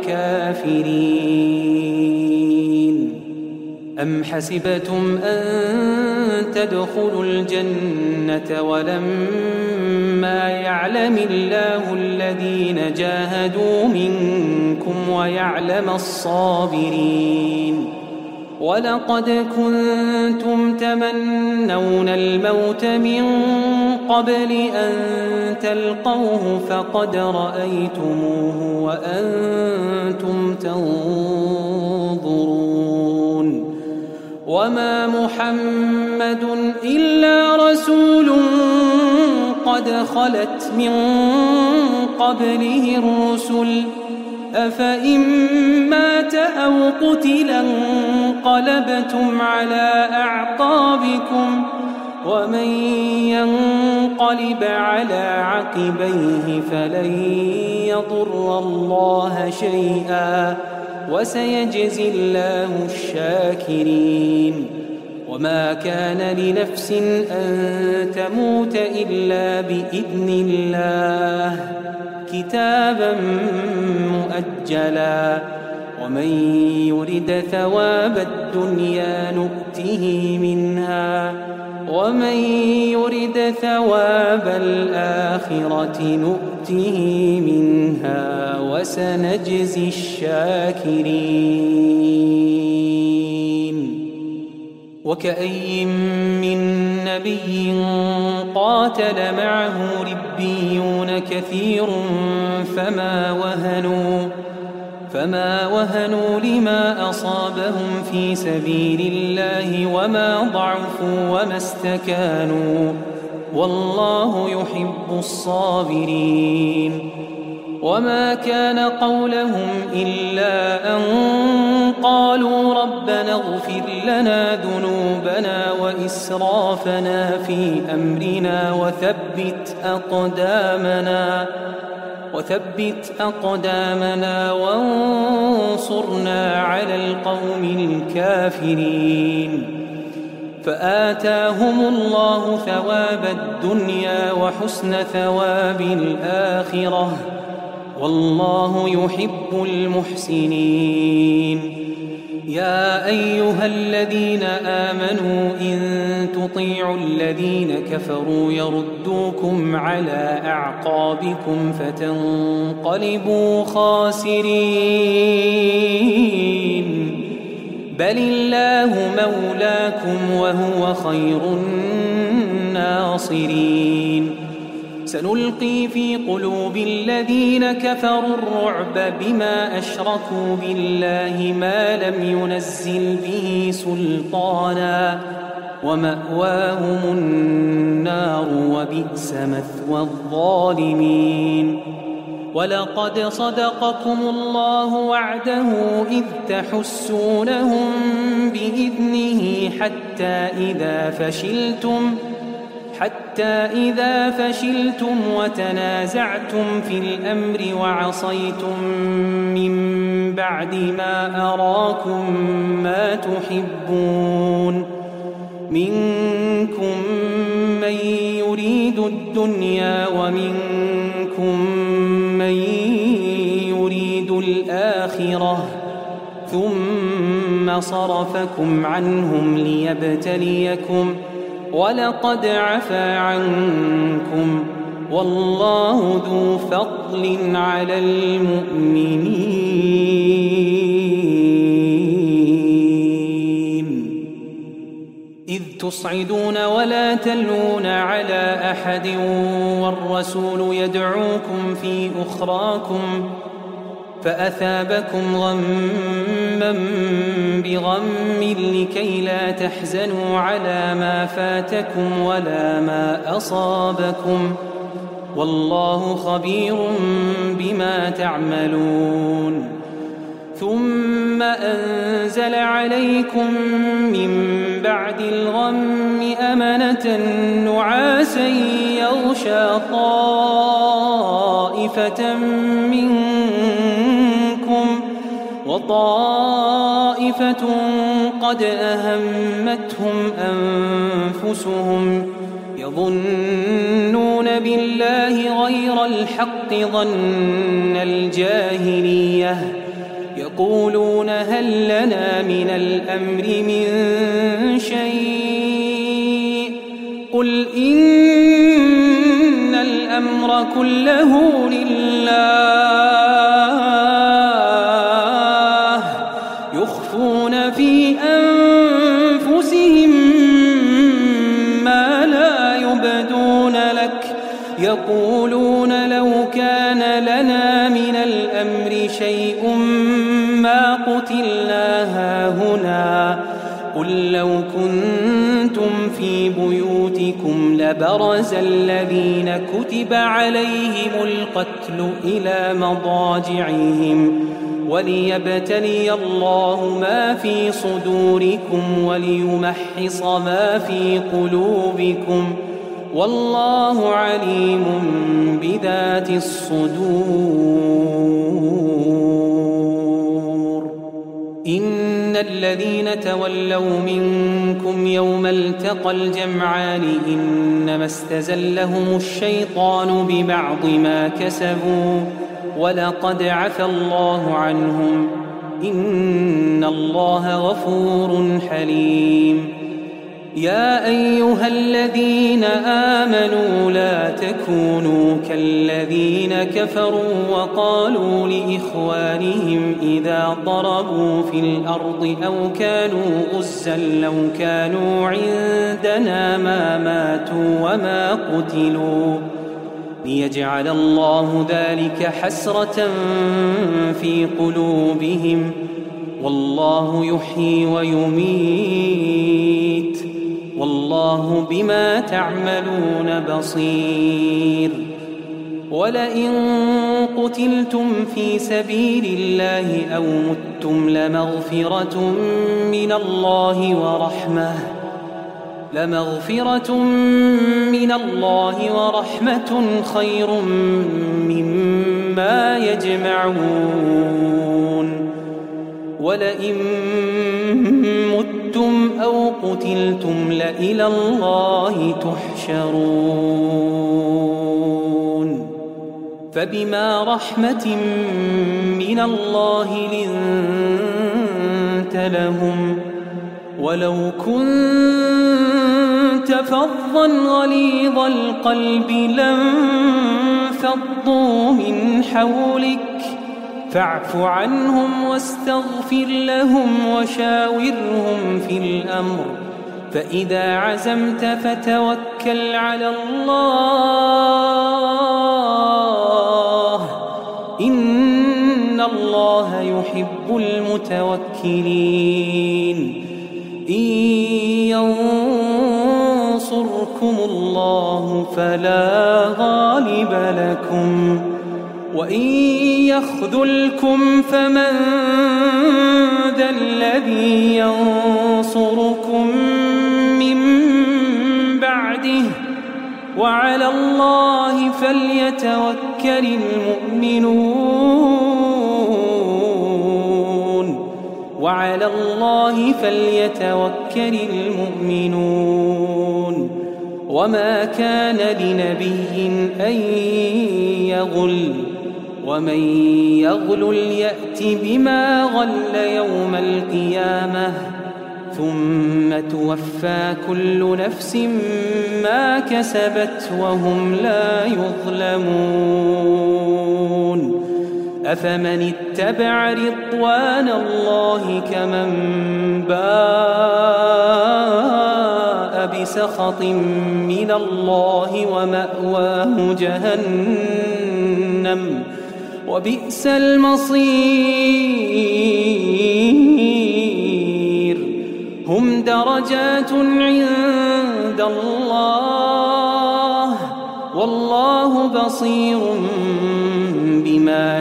Speaker 2: الكافرين أم حسبتم أن تدخلوا الجنة ولما يعلم الله الذين جاهدوا منكم ويعلم الصابرين ولقد كنتم تمنون الموت من قبل أن تلقوه فقد رأيتموه وأنتم تنظرون وما محمد إلا رسول قد خلت من قبله الرسل أفإن مات أو قتل انقلبتم على أعقابكم ومن ينقلب على عقبيه فلن يضر الله شيئا وسيجزي الله الشاكرين. وما كان لنفس أن تموت إلا بإذن الله كتابا مؤجلا ومن يرد ثواب الدنيا نؤته منها ومن يرد ثواب الآخرة نؤته منها وسنجزي الشاكرين. وكأي من نبي قاتل معه ربيون كثير فما وهنوا فما وهنوا لما أصابهم في سبيل الله وما ضعفوا وما استكانوا والله يحب الصابرين. وما كان قولهم إلا أن قالوا ربنا اغفر لنا ذنوبنا وإسرافنا في أمرنا وثبت أقدامنا وثبت أقدامنا وانصرنا على القوم الكافرين. فآتاهم الله ثواب الدنيا وحسن ثواب الآخرة والله يحب المحسنين. يا أيها الذين آمنوا إن تطيعوا الذين كفروا يردوكم على أعقابكم فتنقلبوا خاسرين بل الله مولاكم وهو خير الناصرين. سنلقي في قلوب الذين كفروا الرعب بما أشركوا بالله ما لم ينزل به سلطانا ومأواهم النار وبئس مثوى الظالمين. ولقد صدقكم الله وعده إذ تحسونهم بإذنه حتى إذا فشلتم حتى إذا فشلتم وتنازعتم في الأمر وعصيتم من بعد ما أراكم ما تحبون منكم من يريد الدنيا ومنكم من يريد الآخرة ثم صرفكم عنهم ليبتليكم ولقد عفا عنكم والله ذو فضل على المؤمنين. إذ تصعدون ولا تلون على أحد والرسول يدعوكم في أخراكم فأثابكم غما بغم لكي لا تحزنوا على ما فاتكم ولا ما أصابكم والله خبير بما تعملون. ثم أنزل عليكم من بعد الغم أمنة نعاسا يغشى طائفة منكم وطائفة قد أهمتهم أنفسهم يظنون بالله غير الحق ظن الجاهلية يقولون هل لنا من الأمر من شيء قل إن الأمر كله لله يخفون في أنفسهم ما لا يبدون لك يقولون لو كان لنا من الأمر شيء ما قتلنا هاهنا قل لو كنتم في بيوتكم لبرز الذين كتب عليهم القتل إلى مضاجعهم وليبتلي الله ما في صدوركم وليمحص ما في قلوبكم والله عليم بذات الصدور. إن الذين تولوا منكم يوم التقى الجمعان إنما استزلهم الشيطان ببعض ما كسبوا ولقد عفى الله عنهم إن الله غفور حليم. يا أيها الذين آمنوا لا تكونوا كالذين كفروا وقالوا لإخوانهم إذا ضربوا في الأرض أو كانوا غزا لو كانوا عندنا ما ماتوا وما قتلوا ليجعل الله ذلك حسرة في قلوبهم والله يحيي ويميت والله بما تعملون بصير. ولئن قتلتم في سبيل الله أو متم لمغفرة من الله ورحمة لمغفرة من الله ورحمة خير مما يجمعون. ولئن متم أو قتلتم لإلى الله تحشرون. فبما رحمة من الله لنت لهم ولو كنت فظا غليظ القلب لانفضوا من حولك فاعف عنهم واستغفر لهم وشاورهم في الأمر فإذا عزمت فتوكل على الله إن الله يحب المتوكلين. إن ينصركم الله فلا غالب لكم وإن يخذلكم فمن ذا الذي ينصركم من بعده وعلى الله فليتوكل المؤمنون وعلى الله فليتوكل المؤمنون. وما كان لنبي أن يغل ومن يغل يأت بما غل يوم القيامة ثم توفى كل نفس ما كسبت وهم لا يظلمون. أفمن اتبع رضوان الله كمن باء بسخط من الله ومأواه جهنم وبئس المصير. هم درجات عند الله والله بصير بما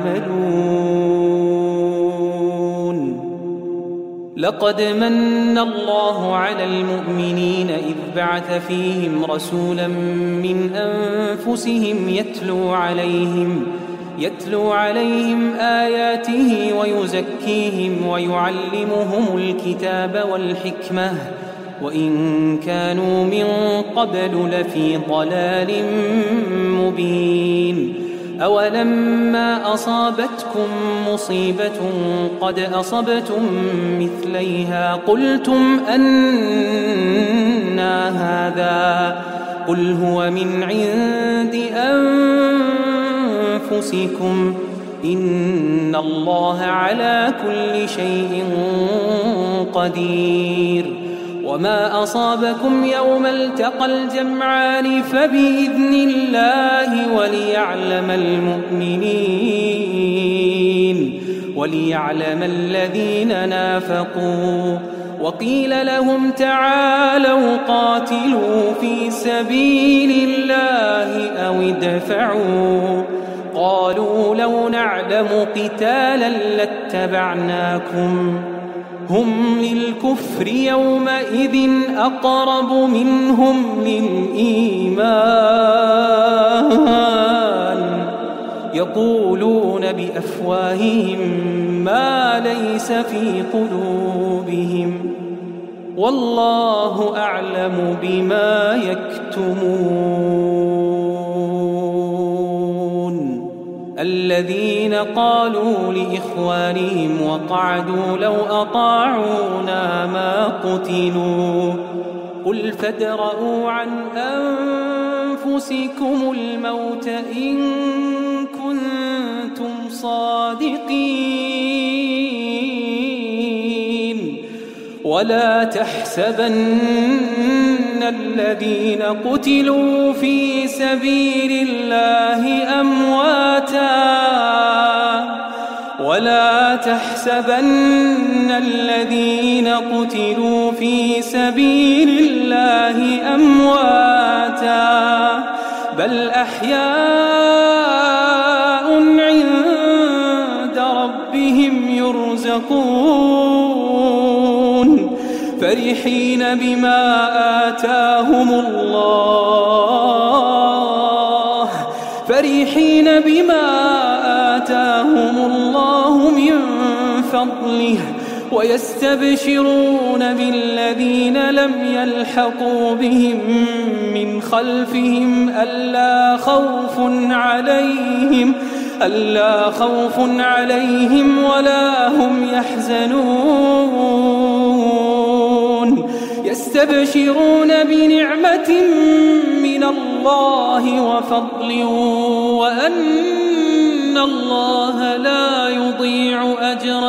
Speaker 2: يعملون. لقد من الله على المؤمنين إذ بعث فيهم رسولا من أنفسهم يتلو عليهم يتلو عليهم آياته ويزكيهم ويعلمهم الكتاب والحكمة وإن كانوا من قبل لفي ضلال مبين. أولما أصابتكم مصيبة قد أصبتم مثليها قلتم أنى هذا قل هو من عند أنفسكم إن الله على كل شيء قدير. وما أصابكم يوم التقى الجمعان فبإذن الله وليعلم المؤمنين وليعلم الذين نافقوا وقيل لهم تعالوا قاتلوا في سبيل الله أو ادفعوا قالوا لو نعلم قتالا لاتبعناكم هم للكفر يومئذ أقرب منهم للإيمان يقولون بأفواههم ما ليس في قلوبهم والله أعلم بما يكتمون الذين قالوا لإخوانهم وقعدوا لو أطاعونا ما قتلوا قل فادرءوا عن أنفسكم الموت إن كنتم صادقين ولا تحسبن الذين قتلوا في سبيل الله أمواتا ولا تحسبن الذين قتلوا في سبيل الله أمواتا بل أحياء عند ربهم يرزقون فرحين بما آتاهم الله فرحين بما آتاهم الله من فضله ويستبشرون بالذين لم يلحقوا بهم من خلفهم ألا خوف عليهم ألا خوف عليهم ولا هم يحزنون يستبشرون بنعمة من الله وفضل وأن الله لا يضيع أجر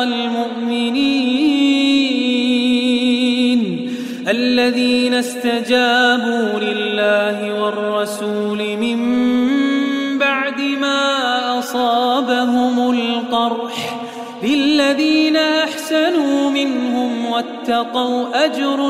Speaker 2: المؤمنين الذين استجابوا لله والرسول من بعد ما أصابهم القرح للذين أحسنوا منهم واتقوا أجر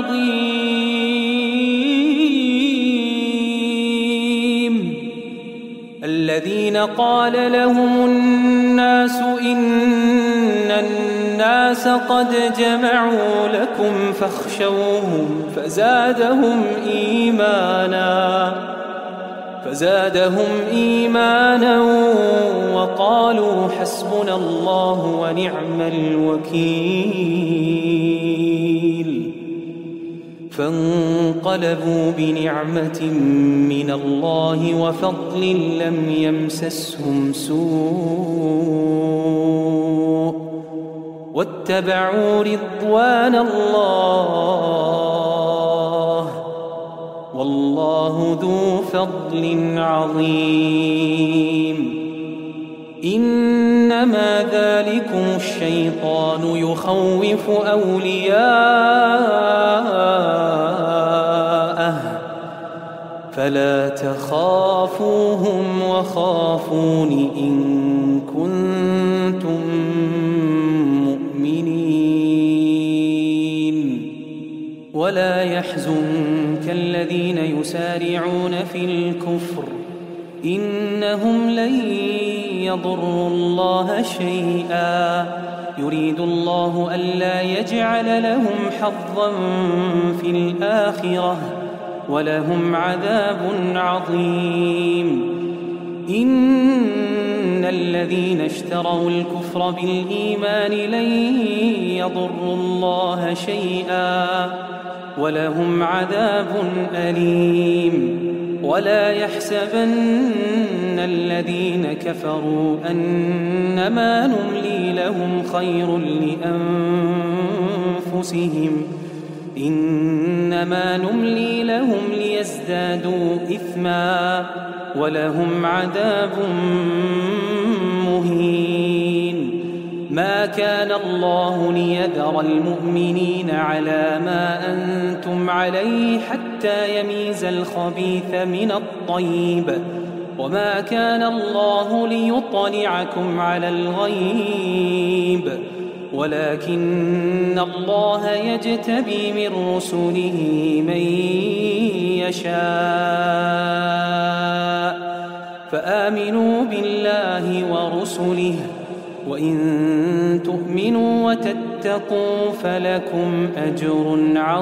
Speaker 2: عظيم الذين قال لهم الناس إن الناس قد جمعوا لكم فاخشوهم فزادهم إيمانا فزادهم إيمانا وقالوا حسبنا الله ونعم الوكيل فانقلبوا بنعمة من الله وفضل لم يمسسهم سوء واتبعوا رضوان الله والله ذو فضل عظيم إنما ذلكم الشيطان يخوف أولياءه فلا تخافوهم وخافون إن كنتم مؤمنين ولا يحزنك الذين يسارعون في الكفر إنهم لن يضروا الله شيئا يريد الله ألا يجعل لهم حظا في الآخرة ولهم عذاب عظيم إن الذين اشتروا الكفر بالإيمان لن يضروا الله شيئا ولهم عذاب أليم ولا يحسبن الذين كفروا أنما نملي لهم خير لأنفسهم إنما نملي لهم ليزدادوا إثما ولهم عذاب مهين ما كان الله ليذر المؤمنين على ما أنتم عليه حتى يميز الخبيث من الطيب وما كان الله ليطلعكم على الغيب ولكن الله يجتبي من رسله من يشاء فآمنوا بالله ورسله وإن تؤمنوا وتتقوا فلكم أجر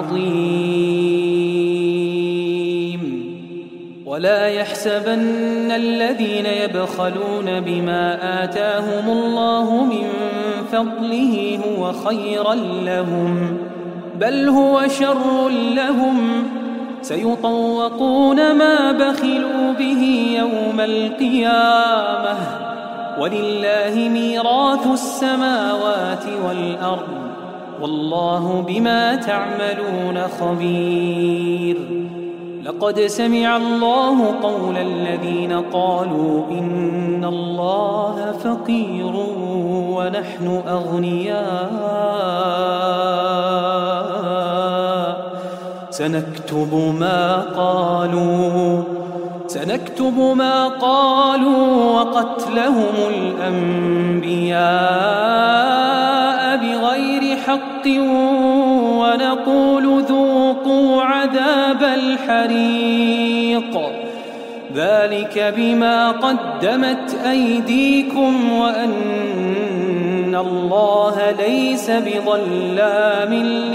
Speaker 2: عظيم. ولا يحسبن الذين يبخلون بما آتاهم الله من فضله هو خيرا لهم بل هو شر لهم سيطوقون ما بخلوا به يوم القيامة ولله ميراث السماوات والأرض والله بما تعملون خبير. لقد سمع الله قول الذين قالوا إن الله فقير ونحن أغنياء سنكتب ما قالوا سنكتب ما قالوا وقتلهم الأنبياء بغير حق ونقول ذوقوا عذاب الحريق ذلك بما قدمت أيديكم وأن الله ليس بظلام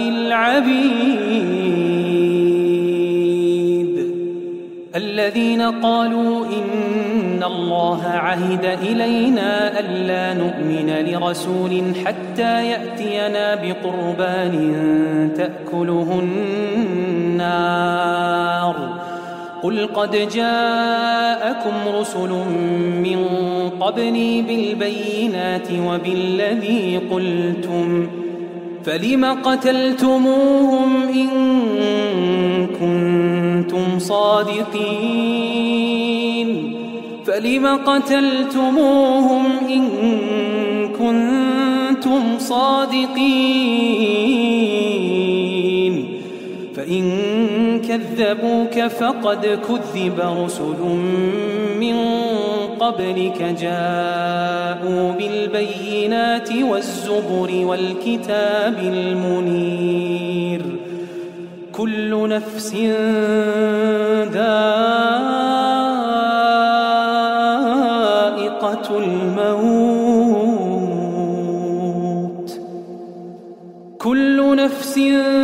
Speaker 2: للعبيد. الذين قالوا إن الله عهد إلينا ألا نؤمن لرسول حتى يأتينا بقربان تأكله النار قل قد جاءكم رسل من قبلي بالبينات وبالذي قلتم فلم قتلتموهم إن كنتم صادقين فلم قتلتموهم إن كنتم صادقين فإن كذبوك فقد كذب رسل من قبلك جاءوا بالبينات والزبر والكتاب المنير كل نفس ذائقة الموت كل نفس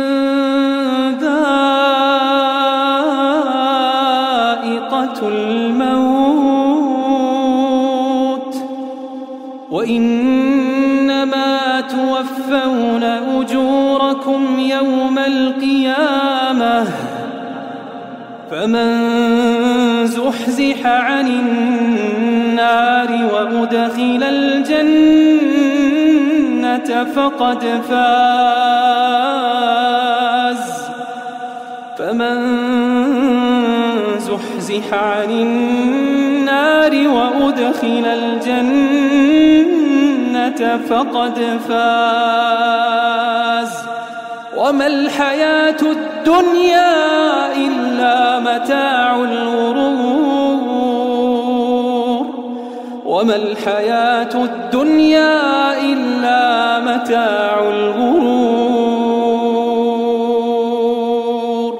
Speaker 2: ذائقة الموت وإنما توفون أجوركم يوم القيامة فمن زحزح عن النار وأدخل الجنة فقد فاز فمن زحزح عن النار وأدخل الجنة فقد فاز وما الحياة الدنيا إلا متاع الغرور وما الحياة الدنيا إلا متاع الغرور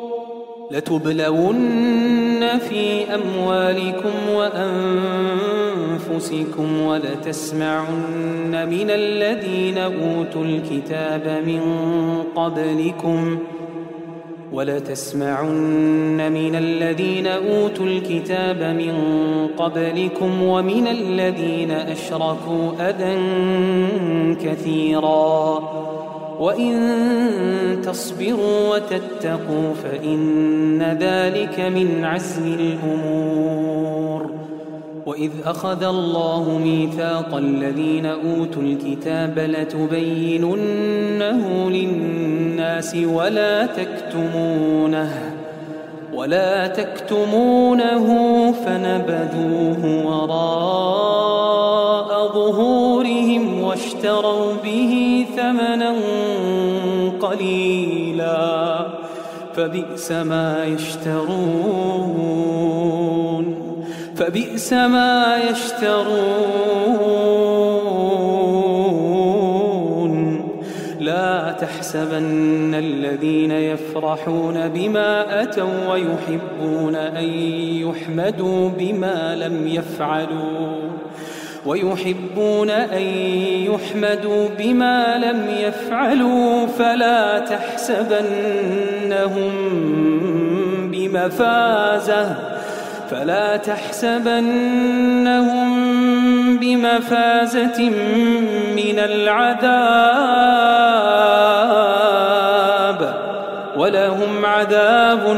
Speaker 2: لتبلون في أموالكم وأنفسكم ولتسمعن من الذين أوتوا الكتاب من قبلكم ولتسمعن من الذين أوتوا الكتاب من قبلكم ومن الذين أشركوا أذى كثيرا وإن تصبروا وتتقوا فإن ذلك من عزم الأمور وإذ أخذ الله ميثاق الذين أوتوا الكتاب لتبيننه للناس ولا تكتمونه ولا تكتمونه فنبذوه وراء ظهورهم واشتروا به ثمنا قليلا فبئس ما يشترون فبئس ما يشترون تحسبن الذين يفرحون بما أتوا ويحبون أن يحمدوا بما لم يفعلوا ويحبون أن يحمدوا بما لم يفعلوا فلا تحسبنهم بمفازة فلا تحسبنهم بمفازة من العذاب ولهم عذاب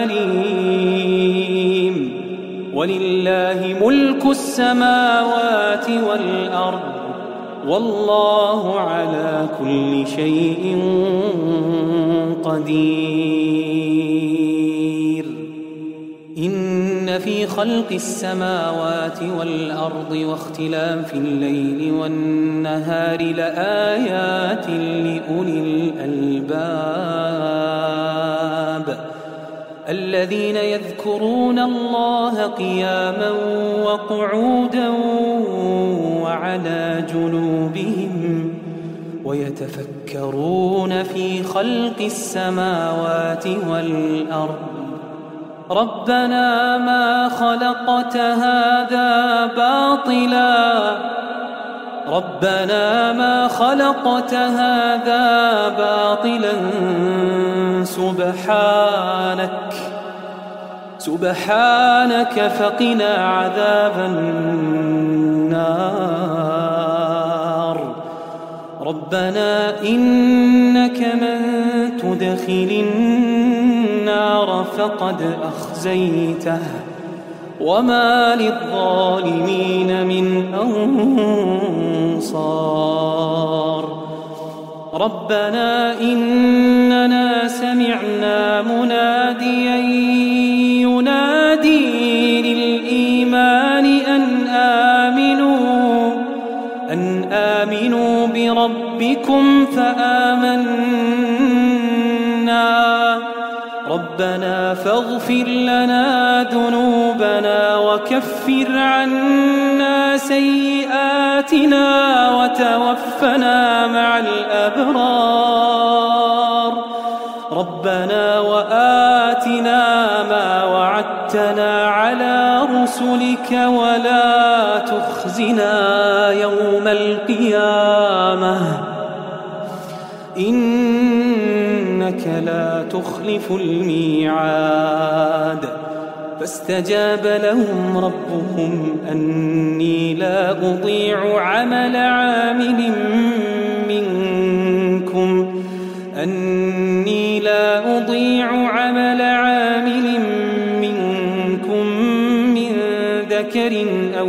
Speaker 2: أليم. ولله ملك السماوات والأرض والله على كل شيء قدير. إن في خلق السماوات والأرض واختلاف الليل والنهار لآيات لأولي الألباب الذين يذكرون الله قياما وقعودا وعلى جنوبهم ويتفكرون في خلق السماوات والأرض ربنا ما خلقت هذا باطلا ربنا ما خلقت هذا باطلا سبحانك سبحانك فقنا عذاب النار. ربنا إنك من تدخل النار فقد أخزيته وما للظالمين من أنصار. ربنا إننا سمعنا مناديا ينادي للإيمان أن آمنوا أن آمنوا بربكم فآمنا ربنا فاغفر لنا ذنوبنا وكفر عنا سيئاتنا وتوفنا مع الأبرار. ربنا وآتنا ما وعدتنا على رسلك ولا تخزنا يوم القيامة إنك لا تخلف الميعاد. فاستجاب لهم ربهم أني لا أضيع عمل عامل منكم أني لا أضيع عمل عامل منكم من ذكر أو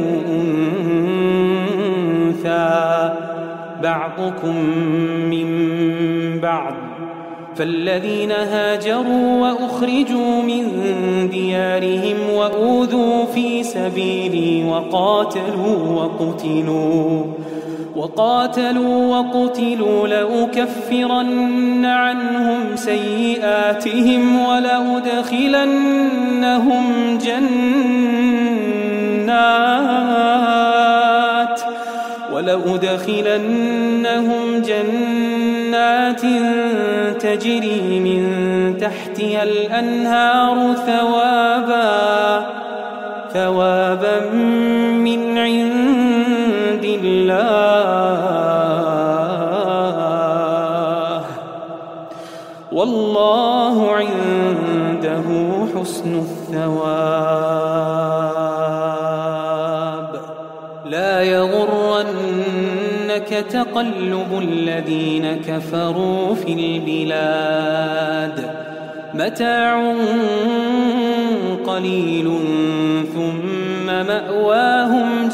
Speaker 2: أنثى بعضكم من بعض فالذين هاجروا وأخرجوا من ديارهم وأوذوا في سبيلي وقاتلوا وقتلوا وقاتلوا وقتلوا لأكفرن عنهم سيئاتهم ولأدخلنهم جنات ولأدخلنهم جنات تجري من تحتها الأنهار ثوابا ثوابا من عند الله والله عنده حسن الثواب. لا يغرنك تقلب الذين كفروا في البلاد متاع قليل ثم مأواهم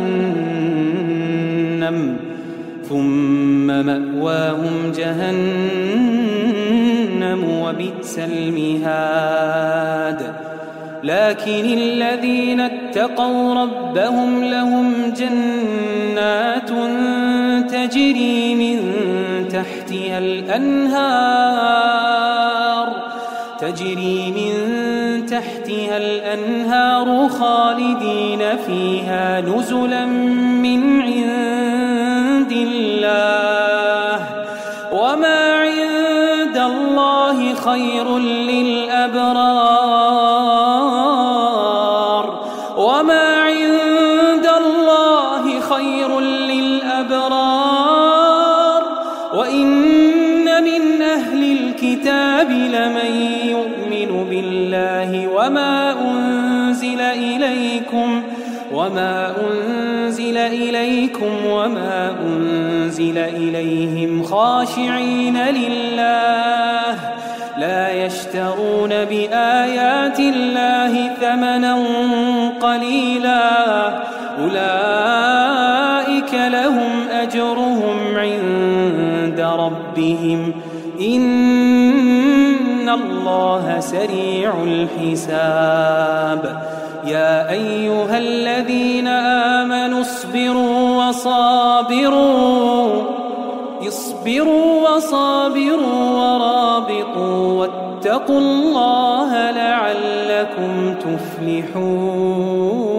Speaker 2: جهنم ثم مأواهم جهنم وبئس المهاد. لكن الذين اتقوا ربهم لهم جنات تجري من تحتها الأنهار تجري من تحتها الأنهار خالدين فيها نزلا من عند الله وما عند الله خير للأبرار وما عند الله خير للأبرار وإن من أهل الكتاب لمن يؤمن بالله وما أنزل إليكم وما أنزل إليكم وما أنزل إليهم خاشعين لله لا يشترون بآيات الله ثمنا قليلا أولئك لهم أجرهم عند ربهم إن الله سريع الحساب يا أيها الذين آمنوا اصبروا وصابروا اصبروا وصابروا ورابطوا واتقوا الله لعلكم تفلحون.